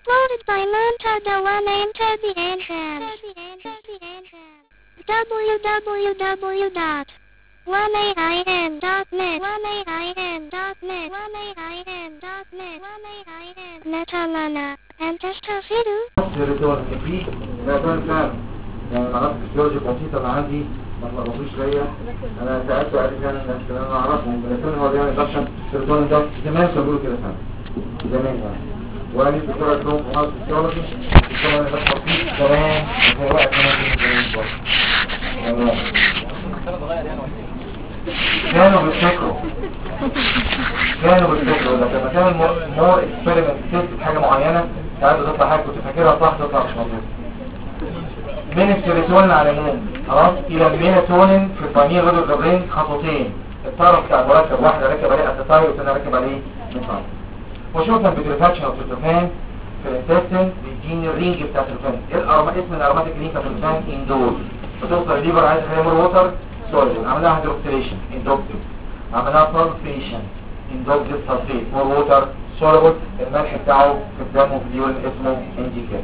Uploaded by Montada One Enter the Entrance. www.1ain.net Metalana and Testafidu. الريتورن في ريتورن فعلا يعني مناطق الجيولوجي بسيطة اللي عندي ما تلخبطوش ليا. انا سألت وقال لي فعلا الناس اللي انا اعرفهم الريتورن هو بيعمل بشر الريتورن ده زمان كانوا بيقولوا كده فعلا زمان يعني وانا في الدكتور عندهم في مناطق الجيولوجي الدكتور انا بشرح فيه زمان زي وقت زمان كانوا بيفتكروا لما تعمل مور اكسبيرمنت تيست حاجه معينه ساعات بتطلع حاجه كنت فاكرها صح تطلع مش مظبوطه. من السيروتونين على النوم خلاص الى الميلاتونين في الفانيل غدد الجبرين خطوتين الطرف بتاع المركب واحده راكب عليه اسيتايل والثانيه راكب عليه ميثايل. وشوفنا البيتريفاكشن اوف تريبتوفان في الانتستين بيديني الرينج بتاع التريبتوفان اسم الارماتيك رينج بتاع التريبتوفان اندور بتوصل الليفر عايز يخليها مور ووتر سوليد عملها هيدروكسيليشن اندوكتيف عملها سلفيشن اندوكتيف سلفيت مور ووتر سوليد الملح بتاعه في الدم وفي اليورين اسمه انديكيت.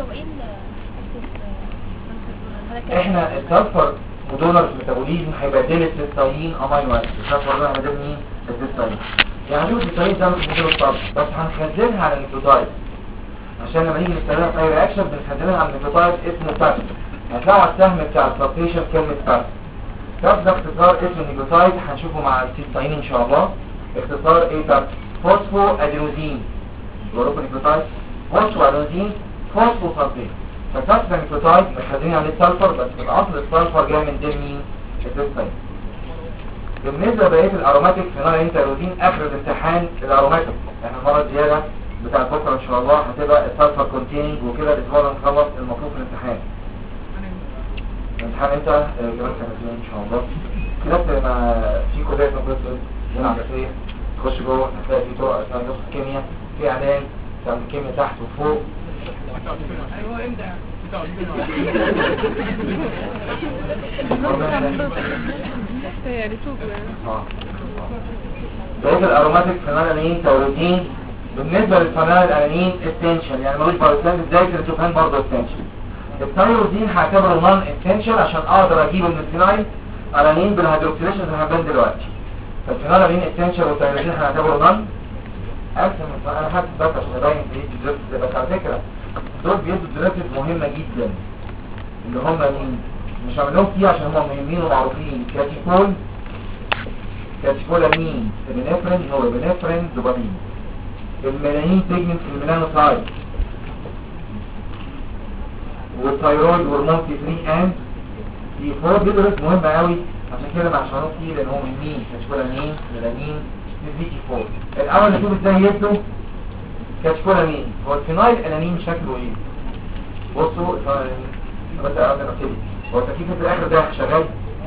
احنا السلفر ودونر في الميتابوليزم هيبدل السيستاين امينو اسيد السلفر ده هيبدل مين السيستاين يعني هنشوف السيستاين ده مش مدير الطاقه بس هنخزنها على النيوكليوتايد عشان لما نيجي نستخدمها في اي رياكشن بنخزنها على النيوكليوتايد اسمه فاس. هتلاقوا على السهم بتاع السلفيشن كلمه فاس. فاس ده اختصار اسم النيوكليوتايد هنشوفه مع السيستاين ان شاء الله. اختصار ايه فاس؟ فوسفو ادينوزين جروب نيوكليوتايد فوسفو ادينوزين فوسفو سلفيت. ففاس النيوكليوتايد مخزنين عليه السلفر بس في الاصل السلفر جاي من دم مين؟ السيستاين. بالنسبه لبقيه الاروماتيك فينال انتروزين اخر الامتحان الاروماتيك احنا المره الزياده بتاع بكره ان شاء الله هتبقى السلفر كونتيننج وكده الاسبوع ده نخلص المطلوب في الامتحان. الامتحان امتى؟ كمان سنتين ان شاء الله. كده ما في كليه نقص العباسيه تخش جوه هتلاقي في طرق اسمها نص الكيمياء في اعلان بتاع الكيمياء تحت وفوق. ايوه امتى بقية الاروماتيك فينالانين توريدين بالنسبة للفينال الانانين استنشن يعني ملوش باروتين ازاي التريبتوفان برضه استنشن. التايروزين هعتبره نون استنشن عشان اقدر اجيبه من الفينايل الانين بالهيدروكسيليشن اللي هبان دلوقتي. فالفينالانين استنشن والتايروزين هنعتبره نون اكثر من انا حاسس بس عشان ابين في الدرس بس على فكرة دول بيدوا دراسات مهمة جدا اللي هم مين مش عاملهم فيه عشان هم مهمين ومعروفين. كاتيكولامين البنفرين هو البنفرين دوبامين الميلانين بيجمنت الميلانوسايت والثايرويد هرمون تي 3 اند تي 4 دي دراسات مهمة قوي عشان كده مع شانوك فيه لان هم مهمين كاتيكولامين ميلانين تي 4. الاول نشوف ازاي يبدو كاتيكولامين. هو الفينايل انانين شكله ايه؟ بصوا بس اقعد ابتدي هو التكييف في الاخر ده شغال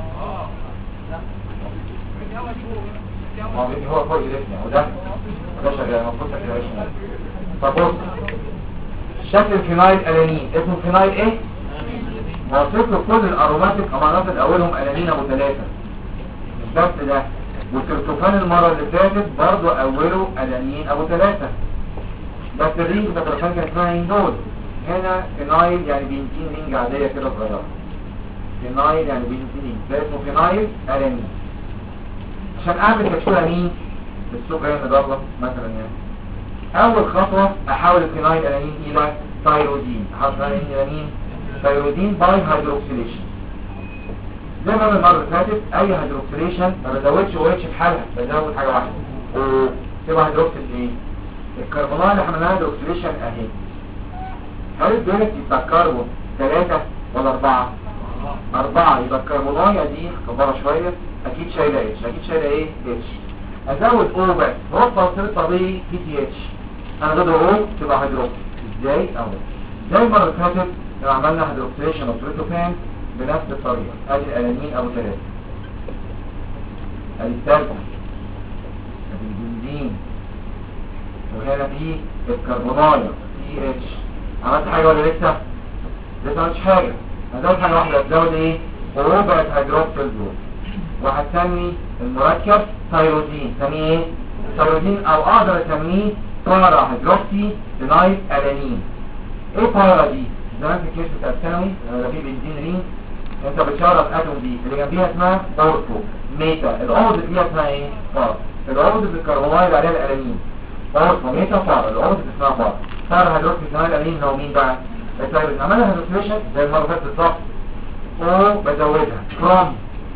هو فوق يلفني وده شغال المفروض تكييف شمال. فبص شكل الفينايل انانين اسمه فينايل ايه؟ موصف له كل الاروماتيك امانات اولهم انانين ابو 3 مش بس ده والتريبتوفان المره اللي فاتت برضه اوله انانين ابو 3 بس الرينج بتاع التريبتوفان كان اسمها اندول. هنا فينايل يعني بنزين رينج عادية كده صغيرة. فينايل يعني بنزين ده اسمه فينايل ألانين. عشان أعمل كاتيكولامين بالسوق هنا مضرة مثلا يعني أول خطوة أحول الفينايل ألانين إلى تايرودين. أحول الفينايل ألانين تايرودين باي هيدروكسيليشن. زي ما المرة اللي فاتت أي هيدروكسيليشن ما بزودش OH في حالها بزود حاجة واحدة تبقى هيدروكسيل إيه؟ الكربونات اللي حملناها هيدروكسيليشن أهي. هل دولت يبقى كربون 3 ولا 4؟ 4 يبقى الكربونايه دي كبره شويه اكيد شايله اتش. اكيد شايله ايه؟ اتش. ازود او بس وصل صيغه طبيعي بي تي اتش انا ضد او تبقى هيدروكسيل. ازاي؟ اهو زي المره اللي فاتت لو عملنا هيدروكسيليشن اوف تريبتوفان بنفس الطريقه. ادي الانانين ابو 3 ادي الثالثه ادي البنزين وهنا في الكربونايه بي اتش. عملت حاجة ولا لسه؟ لسه ما عملتش حاجة. هزود حاجة واحدة هتزود ايه؟ ربع هيدروكسيل جروب وهتسمي المركب تايروزين. سميه ايه؟ تايروزين او اقدر اسميه بارا هيدروكسي فينايل الانين. ايه بارا دي؟ زمان في الكيس بتاع الثانوي لما في بنزين رين انت بتشرب اتوم دي اللي جنبيها اسمها اورثو ميتا، العضو اللي فيها اسمها ايه؟ بارا. العضو اللي الكربونايل عليها الالانين اورثو ميتا بارا، العضو اللي اسمها بارا. بارا هيدروكسي فينايل الانين هو مين بقى؟ الثايرويد. عملها هيدروكسيليشن زي المره اللي فاتت بالظبط، وبزودها فروم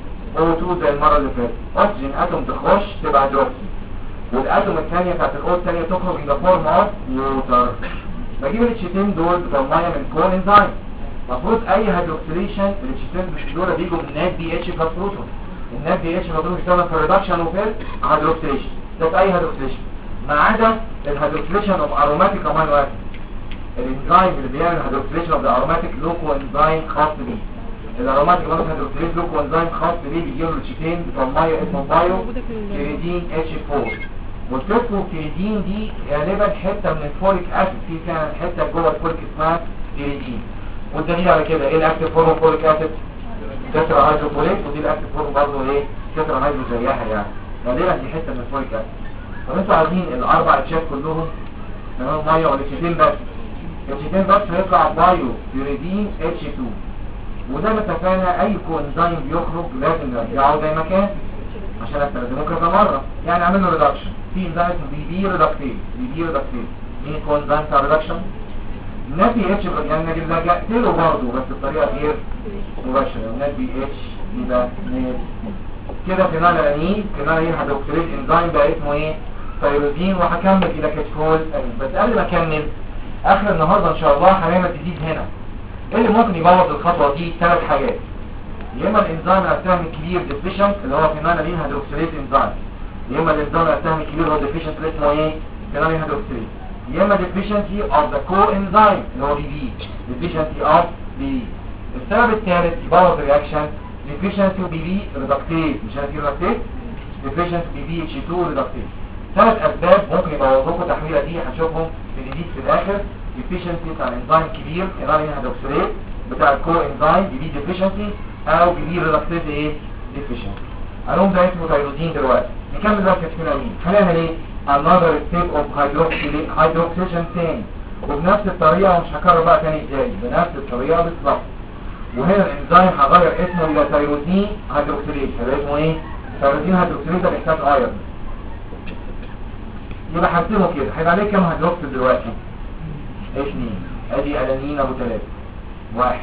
O2 زي المره اللي فاتت، اكسجين اتوم تخش تبقى هيدروكسي، والاتوم الثانيه بتاعت الاو الثانيه تخرج من فورم اوف ووتر. بجيب الاتشيتين دول بتوع الميه من كون انزايم. المفروض اي هيدروكسيليشن الاتشيتين دول بيجوا من نات بي اتش بلس بروتون. النات بي اتش بروتون بيشتغل في الريدكشن وفي هيدروكسيليشن، ده في اي هيدروكسيليشن ما عدا الهيدروكسيليشن اوف اروماتيك امينو اسيد. الانزيم اللي بيعمل هيدروكسيليشن اوف اروماتيك لوكو انزيم خاص بيه. الاروماتيك امينو هيدروكسيليز لوكو انزيم خاص بيه بيجيب له الاتشيتين بتوع الميه اسمه بايو كيريدين اتش 4. والفيسفو كيريدين دي غالبا حته من الفوليك اسيد، في كان حته جوه الفوليك اسمها كيريدين. والدليل على كده ايه؟ الاكتيف فورم فوليك اسيد كتر هيدروفوليك، ودي الاكتيف فورم برضه ايه؟ كتر هيدرو زيها يعني، غالبا دي حته من الفوليك اسيد. طب انتوا عايزين الاربع اتشات كلهم تمام ميه والاتشيتين بس، الاتشيتين بس هيطلع بايو كيريدين اتش 2. وده ما اتفقنا اي كوانزيم بيخرج لازم نرجعه زي ما كان عشان استخدمه كذا مره، يعني اعمل له ريدكشن. في انزيم اسمه بي ريدكتيز، بي ريدكتيز مين كوانزيم بتاع ريدكشن؟ نبي اتش، يعني انا لجأت له برضه بس بطريقه غير مباشره. نبي اتش يبقى نيل كده فينال انين، فينال انين هيدروكسيليز انزيم بقى اسمه ايه؟ تايروزين. وهكمل الى كتفول انين. بس قبل ما اكمل اخر النهارده ان شاء الله هنعمل جديد هنا. ايه اللي ممكن يبوظ الخطوه دي؟ ثلاث حاجات. يا اما الانزيم الاسهم الكبير ديفيشنت اللي هو فينال انين هيدروكسيليز انزيم، يا اما الانزيم الاسهم الكبير هو ديفيشنت اللي اسمه ايه؟ فينال انين هيدروكسيليز، يا اما deficiency of the coenzyme اللي هو بي deficiency of بي. السبب الثالث يبوظ الرياكشن deficiency بي ريدكتيز، مش هنسي ريدكتيز deficiency بي اتش 2 ريدكتيز. ثلاث اسباب ممكن يبوظوا لكم التحويله دي، هنشوفهم في الجديد في الاخر. deficiency بتاع الانزيم كبير فينال انين هيدروكسيليز، بتاع الكوانزيم بي deficiency، او بي ريدكتيز ايه deficiency. قالهم ده اسمه تايروزين. دلوقتي نكمل بقى الكتفينالين. هنعمل ايه؟ another step of hydroxylation تاني، وبنفس الطريقة، ومش هكرر بقى تاني ازاي، بنفس الطريقة بالظبط. وهنا الانزيم هغير اسمه الى تايروزين هيدروكسيليز. هيبقى اسمه ايه؟ تايروزين هيدروكسيليز ده بيحتاج ايرون. يبقى هرسمه كده. هيبقى عليه كام هيدروكسيل دلوقتي؟ 2. ادي الانين ابو 3، 1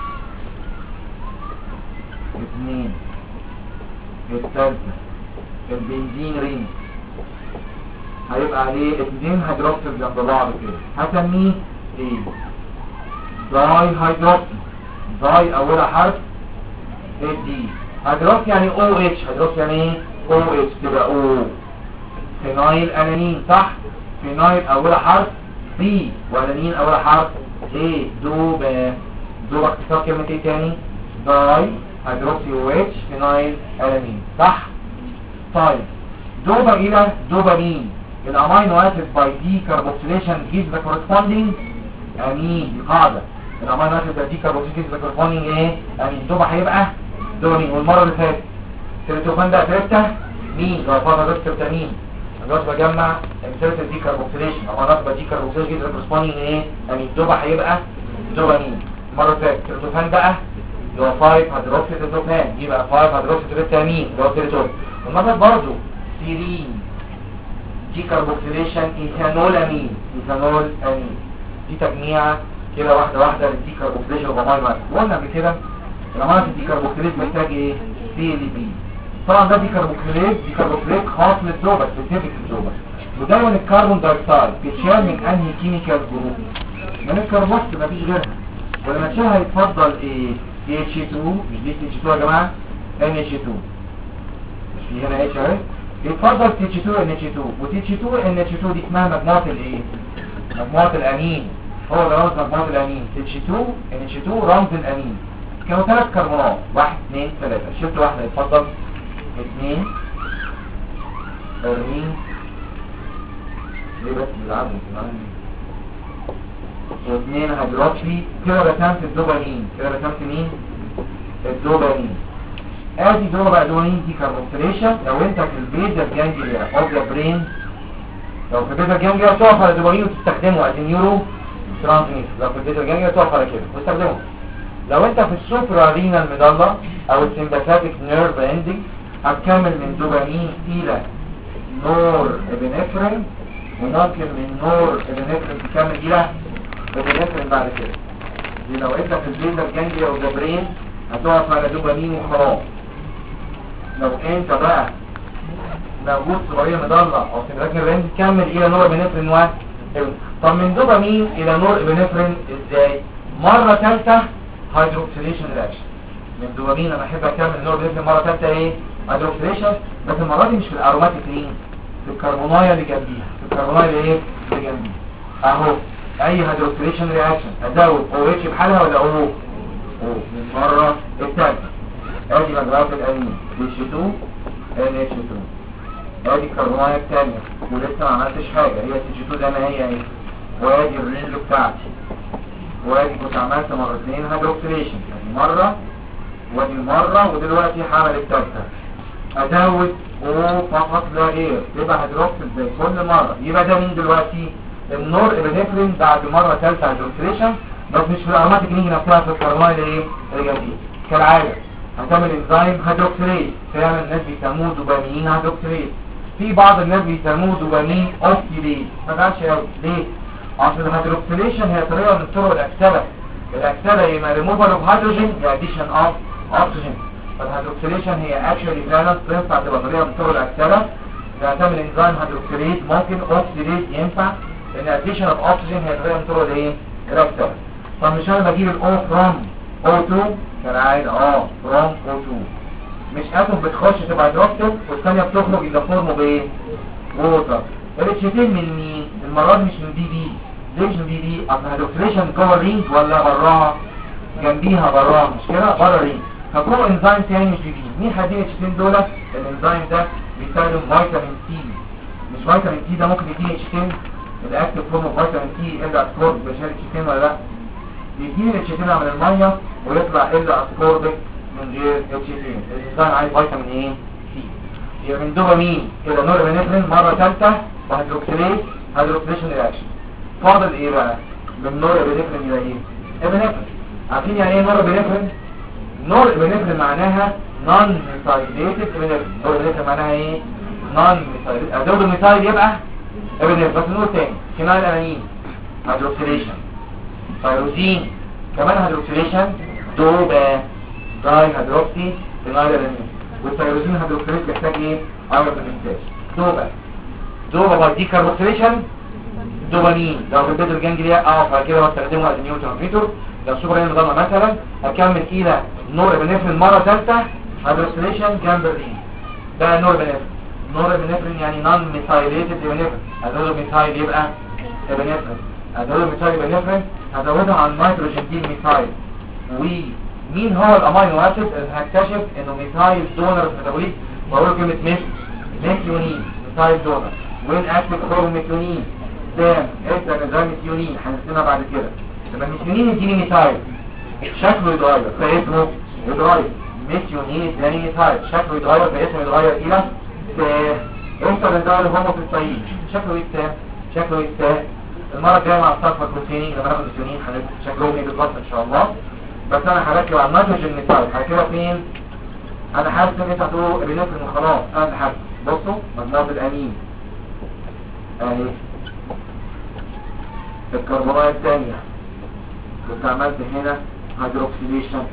2 الثالثة البنزين رينج هيبقى عليه 2 هيدروكسيل جنب بعض كده، هسميه ايه؟ داي هيدروكسيل. داي اولها حرف دي. هيدروكسيل يعني او اتش، هيدروكسيل يعني ايه؟ او اتش تبقى او. فينايل انانين صح؟ فينايل اولها حرف بي، وانانين اولها حرف ايه؟ دوبا. دوبا اختصار كلمة ايه تاني؟ داي هيدروكسي او اتش فينايل انانين صح؟ طيب دوبا الى دوبامين. الامينو اسيد باي دي كاربوكسيليشن gives the corresponding امين. دي قاعده، الامينو اسيد باي دي كاربوكسيليشن gives the corresponding ايه؟ امين. دوبا هيبقى دوبامين. والمره اللي فاتت تريتوفان ده تريبتا مين؟ لو فاضل بس تريبتامين. انا بس بجمع امثله دي كاربوكسيليشن، امينو اسيد باي دي كاربوكسيليشن gives the corresponding ايه؟ امين. دوبا هيبقى دوبامين. المره اللي فاتت تريتوفان بقى اللي هو 5 هيدروكسي تريتوفان، يبقى 5 هيدروكسي تريبتامين اللي هو تريتوفان. والمره برضه سيرين دي كاربوكسيليشن ايثانول امين، ايثانول امين. دي تجميعه كده واحده واحده للدي كاربوكسيليشن وامينو اسيد. قلنا قبل كده الامينو اسيد دي كاربوكسيليز محتاج ايه؟ سي ال بي. طبعا ده دي كاربوكسيليز خاص للدوبا، سبيسيفيك للدوبا. ودايما الكربون دايوكسيد بيتشال من انهي كيميكال جروب؟ من الكربوكسيل، مفيش غيرها. ولما تشيلها يتفضل ايه؟ اتش 2. مش دي اتش 2 يا جماعه؟ ان اتش 2 مش في هنا اتش اهي. يتفضل تي اتش 2 ان اتش 2. وتي اتش 2 ان اتش 2 دي اسمها مجموعه الايه؟ مجموعه الامين. هو ده رمز مجموعه الامين. تي اتش 2 ان اتش 2 رمز الامين. كانوا 3 كربونات، 1 2 3. شلت واحده يتفضل 2 ارمين. ليه بس بيلعبوا واثنين هيدروكسي. كده رسمت الدوبامين. كده رسمت مين؟ الدوبامين. ادي دوبامين دي كاربوكسيليشن. لو انت في البيت ده جانجليا اوف ذا برين لو في البيتا جانجليا تقف على دوبامين وتستخدمه از نيورو ترانسميتر. لو في البيتا جانجليا تقف على كده وتستخدمه. لو انت في السوبرا رينال ميدالا او السيمباثيك نيرف اندنج هتكمل من دوبامين الى نور ابنفرين، وممكن من نور ابنفرين تكمل الى ابنفرين بعد كده. دي لو انت في البيتا جانجليا والجبرين هتقف على دوبامين وخلاص. لو انت بقى موجود صغير مضلع او سيمباثيك نيرف اندنج تكمل الى نور ابنفرين و طب من دوبامين الى نور ابنفرين ازاي؟ مرة ثالثة هيدروكسيليشن رياكشن. من دوبامين انا احب اكمل نور ابنفرين مرة ثالثة ايه؟ هيدروكسيليشن، بس المرة دي مش في الاروماتيك رين، في الكربونايه اللي جنبيها. في الكربونايه اللي ايه؟ اللي جنبيها اهو. اي هيدروكسيليشن رياكشن ازود او اتش بحالها ولا او من مرة الثالثة. ادي مجرات الامين H2 NH2. ادي الكربونايه الثانية ولسه ما عملتش حاجة، هي H2 زي ما هي اهي. وادي الرينج بتاعتي، وادي كنت عملت مرتين هيدروكسيليشن، يعني مرة وادي مرة ودلوقتي هعمل الثالثة. ازود او فقط لا غير، يبقى هيدروكسيل زي كل مرة. يبقى ده مين دلوقتي؟ النور ابنفرين بعد مرة ثالثة هيدروكسيليشن، بس مش في الاروماتيك رينج نفسها، في الكربونايل ايه؟ اللي جنبيه. كالعادة هتعمل انزيم هيدروكسيليز، فعلا الناس بيسموه دوبامين هيدروكسيليز. في بعض الناس بيسموه دوبامين اوكسيديز. ما تعرفش قوي ليه؟ عشان الهيدروكسيليشن هي طريقة من طرق الاكسدة. الاكسدة يا ريموفال اوف هيدروجين يا اديشن اوف اوكسجين. فالهيدروكسيليشن هي اكشولي فعلا تنفع تبقى طريقة من طرق الاكسدة. اذا هتعمل انزيم هيدروكسيليز ممكن اوكسيديز ينفع، لان اديشن اوف اوكسجين هي طريقة من طرق الايه؟ الاكسدة. طب مش انا بجيب الاو فروم O2 كالعادة فروم O2، مش اتوم بتخش تبقى هيدروكسيل والثانية بتخرج اذا فورمه بايه؟ ووتر. الاتشتين من مين؟ المرة دي مش من بي. ليه مش من بي؟ اصل الهيدروكسيليشن جوه الرينج ولا براها؟ جنبيها براها، مش كده؟ بره الرينج. فجوه انزيم تاني مش بي. مين هيديني الاتشتين دولت؟ الانزيم ده بيستخدم فيتامين سي. مش فيتامين سي ده ممكن يديني اتشتين الاكتف فورم اوف فيتامين سي الا اسكورب بشار اتشتين ولا لا؟ يديني الاتشتين من الميه ويطلع الا اسكوربك من غير اتشتين. الانزيم عايز فيتامين ايه؟ سي. يبقى من دوبامين الى نور ابنفرين مرة ثالثة وهيدروكسيليز هيدروكسيليشن رياكشن. فاضل ايه بقى؟ من نور ابنفرين الى ايه؟ ابنفرين. عارفين يعني ايه نور ابنفرين؟ نور ابنفرين معناها نون ميثايليتد ابنفرين. نور ابنفرين معناها ايه؟ نون ميثايليتد. ازود الميثايل يبقى ابنفرين. بس نور تاني فينايل امين هيدروكسيليشن. تيروزين كمان هيدروكسيليشن. دوبا داي هيدروكسي فينايل امين. والتيروزين هيدروكسيليز بيحتاج ايه؟ ايرون انتاج. دوبا باي دي كاربوكسيليشن دوبامين. لو في البيتا جانجليا اقف على كده واستخدمه از نيو ترانسميتر. لو سوبر رين نظام مثلا هكمل الى نور ابنفرين مرة ثالثة هيدروكسيليشن جنب الرين. ده نور ابنفرين. نور ابنفرين يعني نون ميثايليتد ابنفرين. هزود ميثايل يبقى ابنفرين. هزود ميثايل ابنفرين هزودها عن نيتروجين دي ميثايل. ومين هو الامينو اسيد اللي هكتشف انه ميثايل دونر ميتابوليك؟ بقول كلمة ميثيونين ميثايل دونر. وين اكتف فورم ميثيونين؟ دام انت نظام ميثيونين هنستنى بعد كده. لما الميثيونين يديني ميثايل شكله يتغير فاسمه يتغير. ميثيونين اداني ميثايل شكله يتغير فاسمه يتغير الى سام. انت نظام الهوموسيستاين شكله يتسام. شكله يتسام. المرة الجاية مع الصفحة البروتيني لما ناخد ميثيونين هنشوف شكلهم ايه بالظبط ان شاء الله. بس انا هركب على النيتروجين ميثايل. هركبها فين؟ انا حاسس ان انت هتقولوا ابنفرين وخلاص. انا حاسس بصوا مجموعة الامين اهي. الكربونايه الثانية كنت عملت هنا هيدروكسيليشن،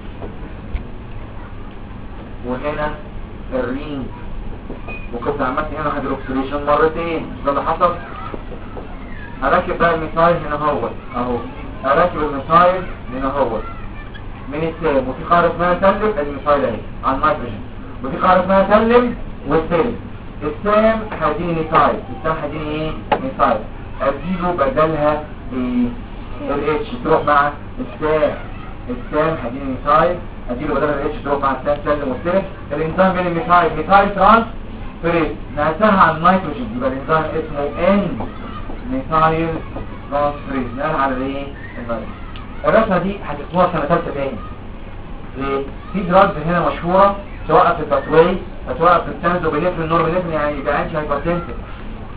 وهنا الرين، وكنت عملت هنا هيدروكسيليشن مرتين. ده اللي حصل. هركب بقى الميثايل هنا اهو. هركب الميثايل هنا من السام. وفي قاعدة اسمها سلم الميثايل اهي على النيتروجين، وفي قاعدة اسمها سلم والسلم. السام هيديني ميثايل. السام هيديني ايه؟ ميثايل. اديله بدلها الاتش تروح مع السام. السام هيديني ميثايل. اديله بدلها الاتش تروح مع السام سلم والسلم. الانزيم بين الميثايل ميثايل ترانسفيريز نقلتها على النيتروجين. يبقى الانزيم اسمه ان ميثايل ترانسفيريز. نقل على ايه؟ النيتروجين. الرسمة دي هتسموها سنة ثالثة تاني. ليه؟ في دراجز هنا مشهورة توقف الباتواي، فتوقف التنزو بنفرين نور بنفرين، يعني يبقى انتي هايبرتنسيف.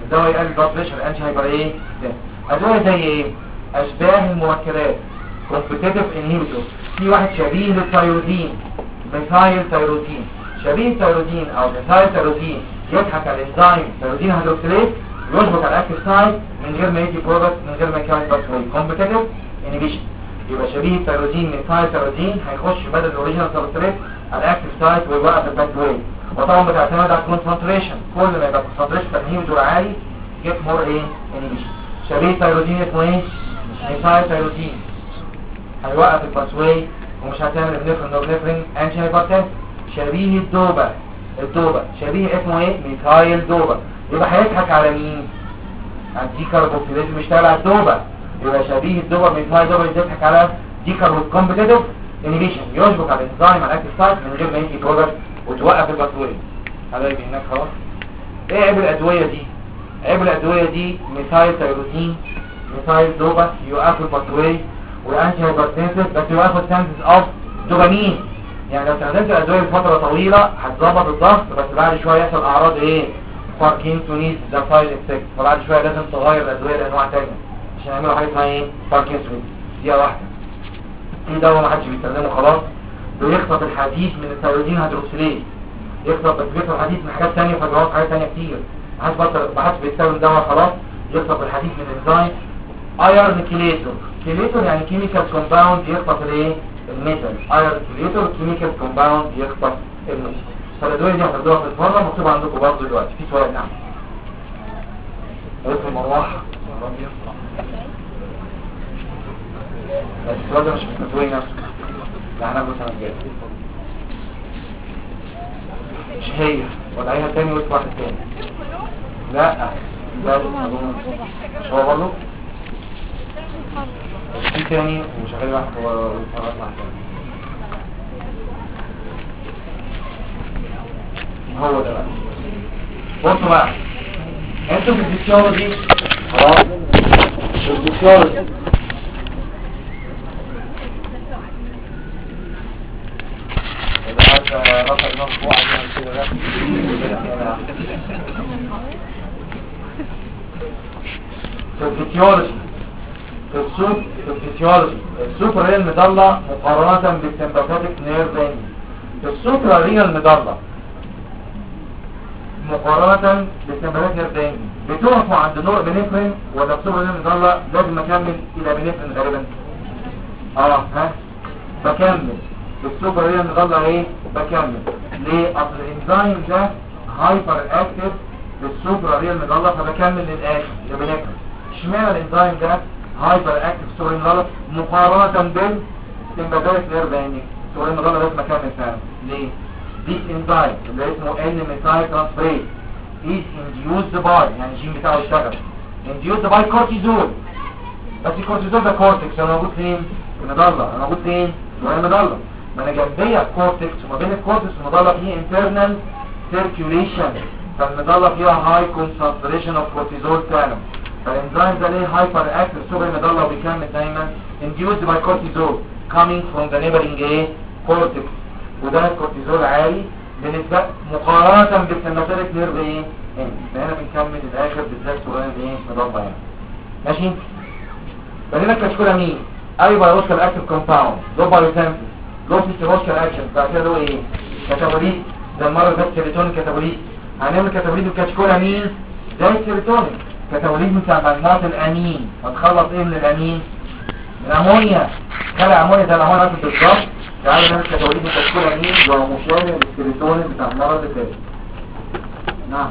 الدواء يقلل البلاد بريشر انتي هايبر ايه ادويه زي ايه اشباه المركبات كومبيتيتيف انهيبيتور في واحد شبيه للثايروزين ميثايل ثايروزين شبيه الثايروزين او ميثايل ثايروزين يضحك على الانزيم ثايروزين هيدروكسيليز يشبك على الاكتيف سايت من غير ما يدي برودكت من غير ما يكون باثوي كومبيتيتيف انهيبيشن يبقى شبيه الثايروزين ميثايل ثايروزين هيخش بدل الاوريجينال سبستريت على الاكتيف سايت ويوقف الباثوي وطبعا بتعتمد على الكونسنتريشن كل ما يبقى الكونسنتريشن انهيبيتور عالي جيت مور ايه انهيبيشن شبيه الثايروزين اسمه ايه ميثايل ثايروزين هيوقف الباثوي ومش هتعمل ابنفرين نورنفرين انتي هايبرتنسيف شبيه الدوبا شبيه اسمه ايه ميثايل دوبا يبقى هيضحك على مين الديكربوكسيليز مش تابع الدوبا يبقى شبيه الدوبا ميثايل دوبا يضحك على ديكربوكسيليز كومبيتيتيف انهيبيشن يشبك على الانزيم على الاكتيف سايت من غير ما يدي برودكت وتوقف الباثوي حبايبي هناك خلاص ايه عيب الادويه دي عيب الادويه دي ميثايل ثايروزين ميثايل دوبا يوقفوا الباثوي والانتي هايبرتنسيف بس يوقفوا السنتز اوف دوبامين يعني لو استخدمت الادويه لفتره طويله هتظبط الضغط بس بعد شويه يحصل اعراض ايه باركنسونيز ده سايد افكت فبعد شويه لازم تغير الادويه لانواع ثانيه عشان يعملوا حاجه اسمها ايه باركنسونيز دي واحده في دواء ما حدش بيستخدمه خلاص بيخطف الحديد من الثايروزين هيدروكسيليز يخطف بس بيخطف الحديد من حاجات ثانيه فبيوقف حاجات ثانيه كتير ما حدش بيستخدم دواء خلاص يخطف الحديد من الانزيم ايرن كيليتور يعني كيميكال كومباوند يخطف الايه الميتال ايرن كيليتور كيميكال كومباوند يخطف الميتال فالادويه دي هتاخدوها في الفرن مكتوب عندكم برضه دلوقتي في سؤال نعم اسم المروحه بس السؤال ده مش مستوي نفسه ده هناخده السنه الجايه مش هي وضعيها تاني واسم واحد تاني لا مش هو برضه في تاني وشغال واحد ويتفرق مع تاني هو ده بقى بصوا بقى انتوا في الفسيولوجي خلاص في الفسيولوجي اذا عارف رفع النص فوق عشان كده ده في الفسيولوجي الفسيولوجي السوبر ريال مضلة مقارنة بالسمباثيك نيرف السوبر ريال مضلة مقارنة بالسمباثيك نيرف بتقفوا عند نوع بنفرين ولا السوبر ريال مضلة لازم اكمل الى بنفرين غالبا ها بكمل السوبر ريال مضلة ايه بكمل ليه اصل الانزيم ده هايبر اكتف بالسوبر ريال مضلة فبكمل للاخر لبنفرين اشمعنى الانزيم ده هايبر اكتف سورين غلط مقارنة بالسمباثيك نيرف سورين غلط لازم اكمل فعلا ليه this enzyme اللي اسمه N-methyl transferase is induced by يعني الجين بتاعه اشتغل induced by cortisol بس الكورتيزول ده كورتكس انا موجود فين؟ في المضلة انا موجود فين؟ في المضلة ما انا جنبية الكورتكس وما بين الكورتكس والمضلة فيه internal circulation فالمضلة فيها high concentration of cortisol فعلا فالانزيم ده ليه هايبر اكتف سوبر المضلة وبيكمل دايما induced by cortisol coming from the neighboring cortex وده الكورتيزول عالي بالنسبة مقارنة بالسمباثيك نيرف ايه؟ هنا بنكمل الاخر بالذات سؤال ايه؟ مضلة يعني ماشي؟ بنينا الكشكولة مين؟ اي بايوسكال اكتف كومباوند لو بايوسامبل لو فيسيولوجيكال اكشن بعد كده له ايه؟ كاتابوليت ده المرة اللي فاتت سيروتونين كاتابوليت هنعمل كاتابوليت الكشكولة مين؟ زي السيروتونين كاتابوليت بتاع مجموعة الامين هتخلص ايه من الامين؟ الامونيا خلع امونيا زي الامونيا بالظبط تعالوا نعمل كاتابوليت الكشكولة مين؟ وهو مشابه للسيروتونين بتاع المرة اللي فاتت نعم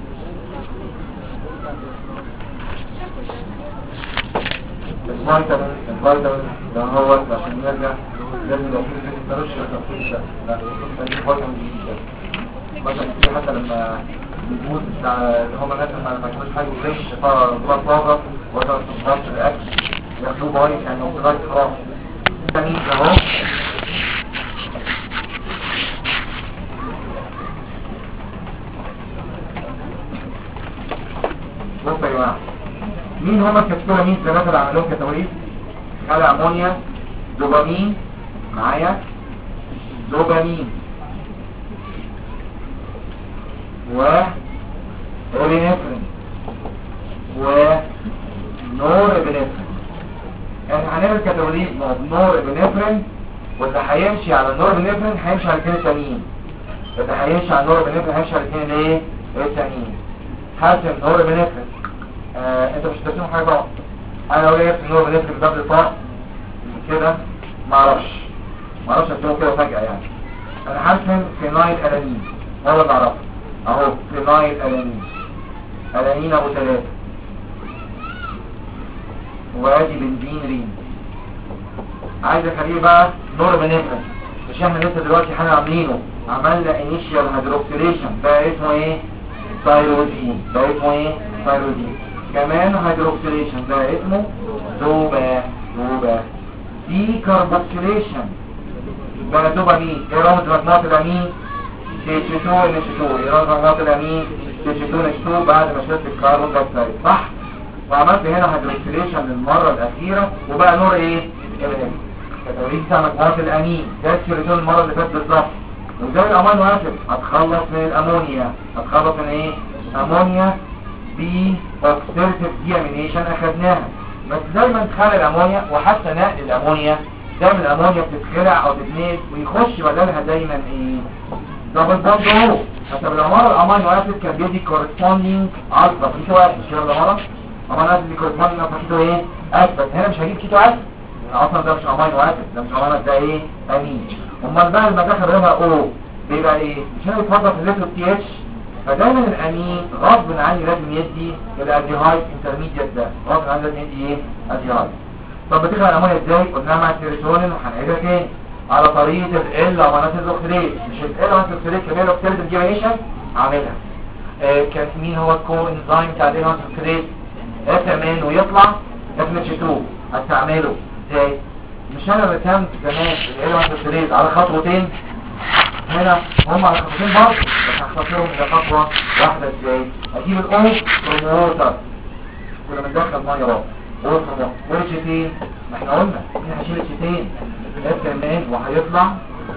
الفيتامين ده هو عشان نرجع لازم لو في ملوش تفصيل ده لا الفيتامين دي مثلا حتى لما بيموت بتاع اللي هم الناس ما كانوش حاجه زي الشفاء بلاد بلازا ولا تصنيف الاكل ياخدوه بايك يعني هو لغايه خلاص الفيتامين ده اهو بصوا يا جماعه مين هما الكاتيكولامين الثلاثة اللي عملوهم كتوريث؟ خلع امونيا دوبامين معايا دوبامين و اورينفرين ونور ابنفرين. احنا هنعمل كاتابوليزم نور ابنفرين، واللي هيمشي على النور ابنفرين هيمشي على الاثنين التانيين. اللي هيمشي على النور ابنفرين هيمشي على الاثنين الايه التانيين. حاسم نور ابنفرين انت مش هتسمع حاجه بقى. انا لو لقيت النور ابنفرين باب الطاق كده معرفش هتسمعه كده فجأة يعني. انا حاسم فينايل الانين هو اللي اعرفه اهو. فينايل الانين ابو 3 وادي بنزين رين. عايز اخليه بقى نور ابنفرين، مش احنا لسه دلوقتي احنا عاملينه عملنا انيشيال هيدروكسيليشن بقى اسمه ايه ثايروزين. بقى اسمه ايه ثايروزين. كمان هيدروكسيليشن بقى اسمه دوبا. دي كاربوكسيليشن بقى دوبامين. ايه رمز مجموعة الامين؟ TH2 NH2. ايه رمز مجموعة الامين؟ TH2 NH2 بعد ما شلت الكربون دايوكسيد صح؟ وعملت هنا هيدروكسيليشن للمرة الأخيرة وبقى نور ايه؟ كاتابوليز بتاع مجموعة الامين ده السيروتونين المرة اللي فاتت بالظبط. وزي الامينو اسيد هتخلص من الامونيا. هتخلص من ايه؟ امونيا بي اوكسيديتيف ديامينيشن اخدناها. بس دايما تخلي الامونيا وحتى نقل الامونيا دايما الامونيا بتتخلع او تتنقل ويخش بدلها دايما ايه؟ دبل بوند اهو. حتى بالاماره الامينو اسيد كان بيدي كورسبوندينج الفا كيتو اسيد. مش كده بالاماره؟ امينو اسيد كورسبوندينج الفا كيتو ايه؟ اسيد. بس هنا مش هجيب كيتو اسيد اصلا ده مش امينو اسيد، ده مش امينو ده ايه؟ امين. امال بقى المداخل غيرها او بيبقى ايه؟ مش هنا بيتفضل في الليتر تي اتش. فدايما الامين غصب عني لازم يدي الالديهايد انترميديت ده. غصب عني لازم يدي ايه؟ الديهايد. طب بتخلق الامونيا ازاي؟ قلناها مع السيروتونين وهنعيدها تاني على طريقه ال امينو اوكسيديز. مش ال امينو اوكسيديز كمان اوكسيديز ديامينيشن عاملها. كان مين هو الكو انزيم بتاع الامينو اوكسيديز؟ كمان ويطلع FMH2 هستعمله ازاي؟ مش انا رسمت زمان الامينو اوكسيديز على خطوتين. هنا هم على خطوتين برضه بس هختصرهم الى خطوه واحده ازاي؟ اجيب الاو بروموتر ولما ندخل ميه اهو والشتين. ما احنا قلنا احنا هنشيل الشتين كمان وهيطلع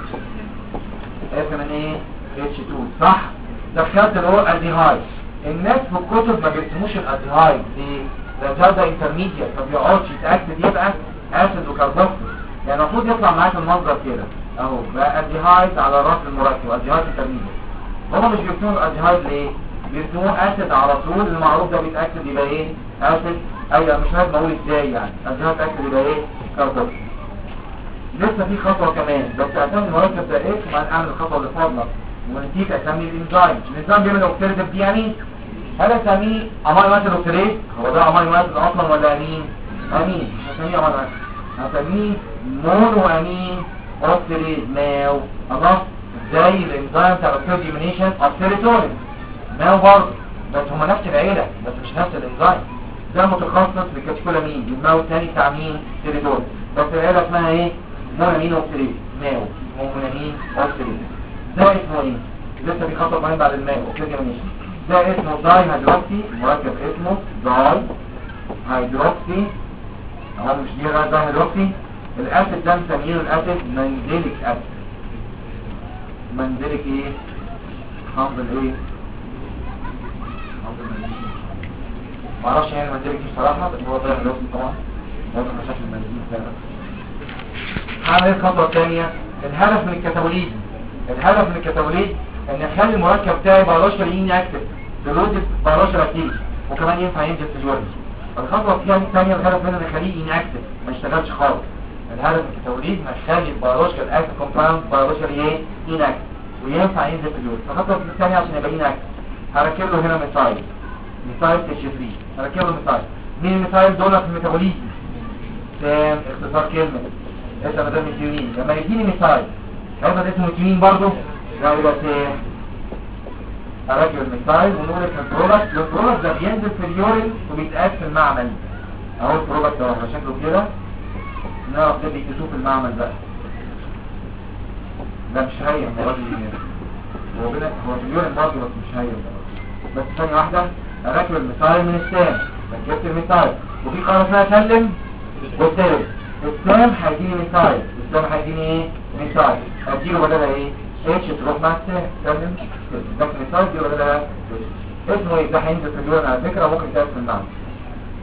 كمان ايه H2 صح. دخلت الاو الديهايد. الناس في الكتب ما بيرسموش الالديهايد ليه؟ ده ده انترميديت ما بيقعدش يتاكد يبقى اسيد وكربوكسيل. يعني المفروض يطلع معاك المنظر كده اهو بقى الديهايد على راس المركب الديهايد انترميديت. هما مش بيرسموا الالديهايد ليه؟ بيرسموه اسيد على طول. المعروف ده بيتاكد يبقى ايه؟ اسيد. ايوه مش لازم اقول ازاي يعني. الديهايد بيتاكد يبقى ايه؟ كربوكسيل. لسه في خطوه كمان بس اسامي المركب ده ايه؟ ثم اعمل الخطوه اللي فاضله ونسيت اسمي الانزيم. الانزيم بيعمل اوكسيديتيف ديامين. هل اسميه امينو اسيد اوكسيديز؟ هو ده امينو اسيد اصلا ولا امين؟ امين. مش هسميه امينو اسيد، هسميه مونو امين اوكسيديز ماو. خلاص زي الانزيم بتاع الاوكسيد ديامينيشن اوف سيروتونين ماو برضه. بس هما نفس العيله بس مش نفس الانزيم. ده متخصص بالكاتيكولامين. الماو الثاني بتاع مين؟ سيروتونين. بس العيله اسمها ايه؟ مونامين اوكسيديز ماو. مونامين اوكسيديز. ده اسمه ايه؟ لسه في خطوه كمان بعد الماو اوكسيد ديامينيشن. ده اسمه داي هيدروكسي. مركب اسمه داي هيدروكسي اهو. مش دي غير داي هيدروكسي. الاسيد ده مسمينه الاسيد منزليك اسيد. منزليك ايه؟ حمض الايه؟ حمض المنزليك. معرفش يعني منزليك دي بصراحه بس هو داي هيدروكسي طبعا. ده مشاكل المنزليك فعلا. هعمل الخطوه الثانيه. الهدف من الكاتابوليزم ان اخلي المركب بتاعي بيولوجيكال انكتيف دلوقتي بيولوجيكال اكتيف وكمان ينفع ينزل في اليورين. الخطوه الثانيه الهدف منها ان اخليه انكتيف ما يشتغلش خالص. الهدف من الكاتابوليزم اخلي البيولوجيكال اكتيف كومباوند بيولوجيكال ايه انكتيف وينفع ينزل في اليورين. الخطوه الثانيه عشان يبقى انكتيف هركب له هنا ميثايل TH3. هركب له ميثايل. مين الميثايل دول في الميتابوليزم؟ سام اختصار كلمه اسمه ده ميثيونين. لما يديني ميثايل هيبقى اسمه ميثيونين برضه. لا يبقى سام هركب الميثايل ونقول لك البرودكت ده بينزل في اليورين وبيتقاس في المعمل اهو. البرودكت ده شكله كده نعرف ده بيكتسوه في المعمل بقى. ده مش هين هو في اليورين برضه بس مش هين. بس ثانيه واحده هركب الميثايل من السام. ركبت الميثايل وفي قناه اسمها سلم والسلم. السام هيديني ميثايل. السام هيديني ايه؟ ميثايل. هديله بدلها ايه؟ اتش تروح مع السام. سلم ده ميثايل دي بدلها اسمه ايه؟ ده هينزل في اليورين على فكره ممكن يتقاس في المعمل.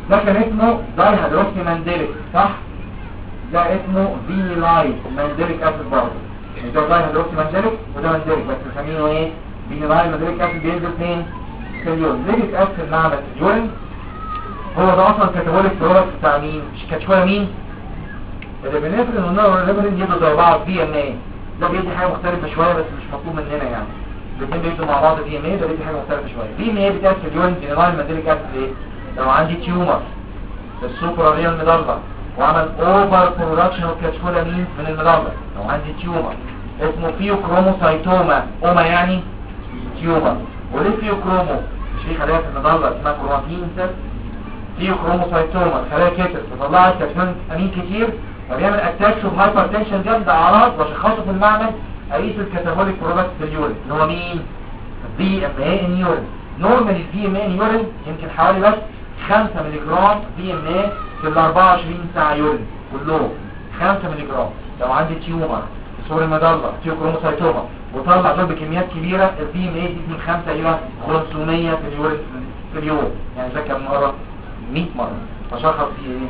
ده كان اسمه داي هيدروكسي مانديليك صح؟ ده اسمه فينيلايت مانديليك اسيد برضه. ده داي هيدروكسي مانديليك وده مانديليك بس بنسميه ايه؟ فينيلايت مانديليك اسيد بينزل فين؟ في اليورين. ليه بيتقاس في المعمل في اليورين؟ هو ده اصلا كاتابوليك برودكت بتاع مين؟ مش كاتشكولامين؟ اللي بنفرض ان النيوروليبرين يدوا زي بعض دي ان ايه. ده بيدي حاجه مختلفه شويه بس مش مطلوب مننا يعني. الاثنين بيدوا مع بعض دي ان ايه، ده بيدي حاجه مختلفه شويه. دي ان ايه بتاعت في اليورين فينيلايل مانديليك اسيد ايه؟ لو عندي تيومر في السوبرا ريال ميدالا وعمل اوفر برودكشن اوف كاتشكولامين من الميدالا، لو عندي تيومر اسمه فيوكروموسايتوما، اوما يعني تيومر. وليه فيوكرومو؟ مش في خلايا في الميدالا اسمها كروماتين سيل؟ فيوكروموسايتوما الخلايا كتر بتطلع كاتشكولامين كتير فبيعمل اتاكس اوف هايبرتنشن جامد اعراض واشخاصه في المعمل اقيس الكاتابوليك برودكت في اليورين اللي هو مين؟ الدي ام اي ان يورين. نورمال الدي ام اي ان يورين يمكن حوالي بس 5 مللي جرام دي ام اي في ال 24 ساعه يورين كلهم 5 مللي جرام. لو عندي تيومر سوري مدلة فيوكروموسايتوما وطلع دول بكميات كبيره الدي ام اي دي من 5 الى 500 في اليورين في اليوم، يعني ده كم مره؟ 100 مره. فشخص فيه ايه؟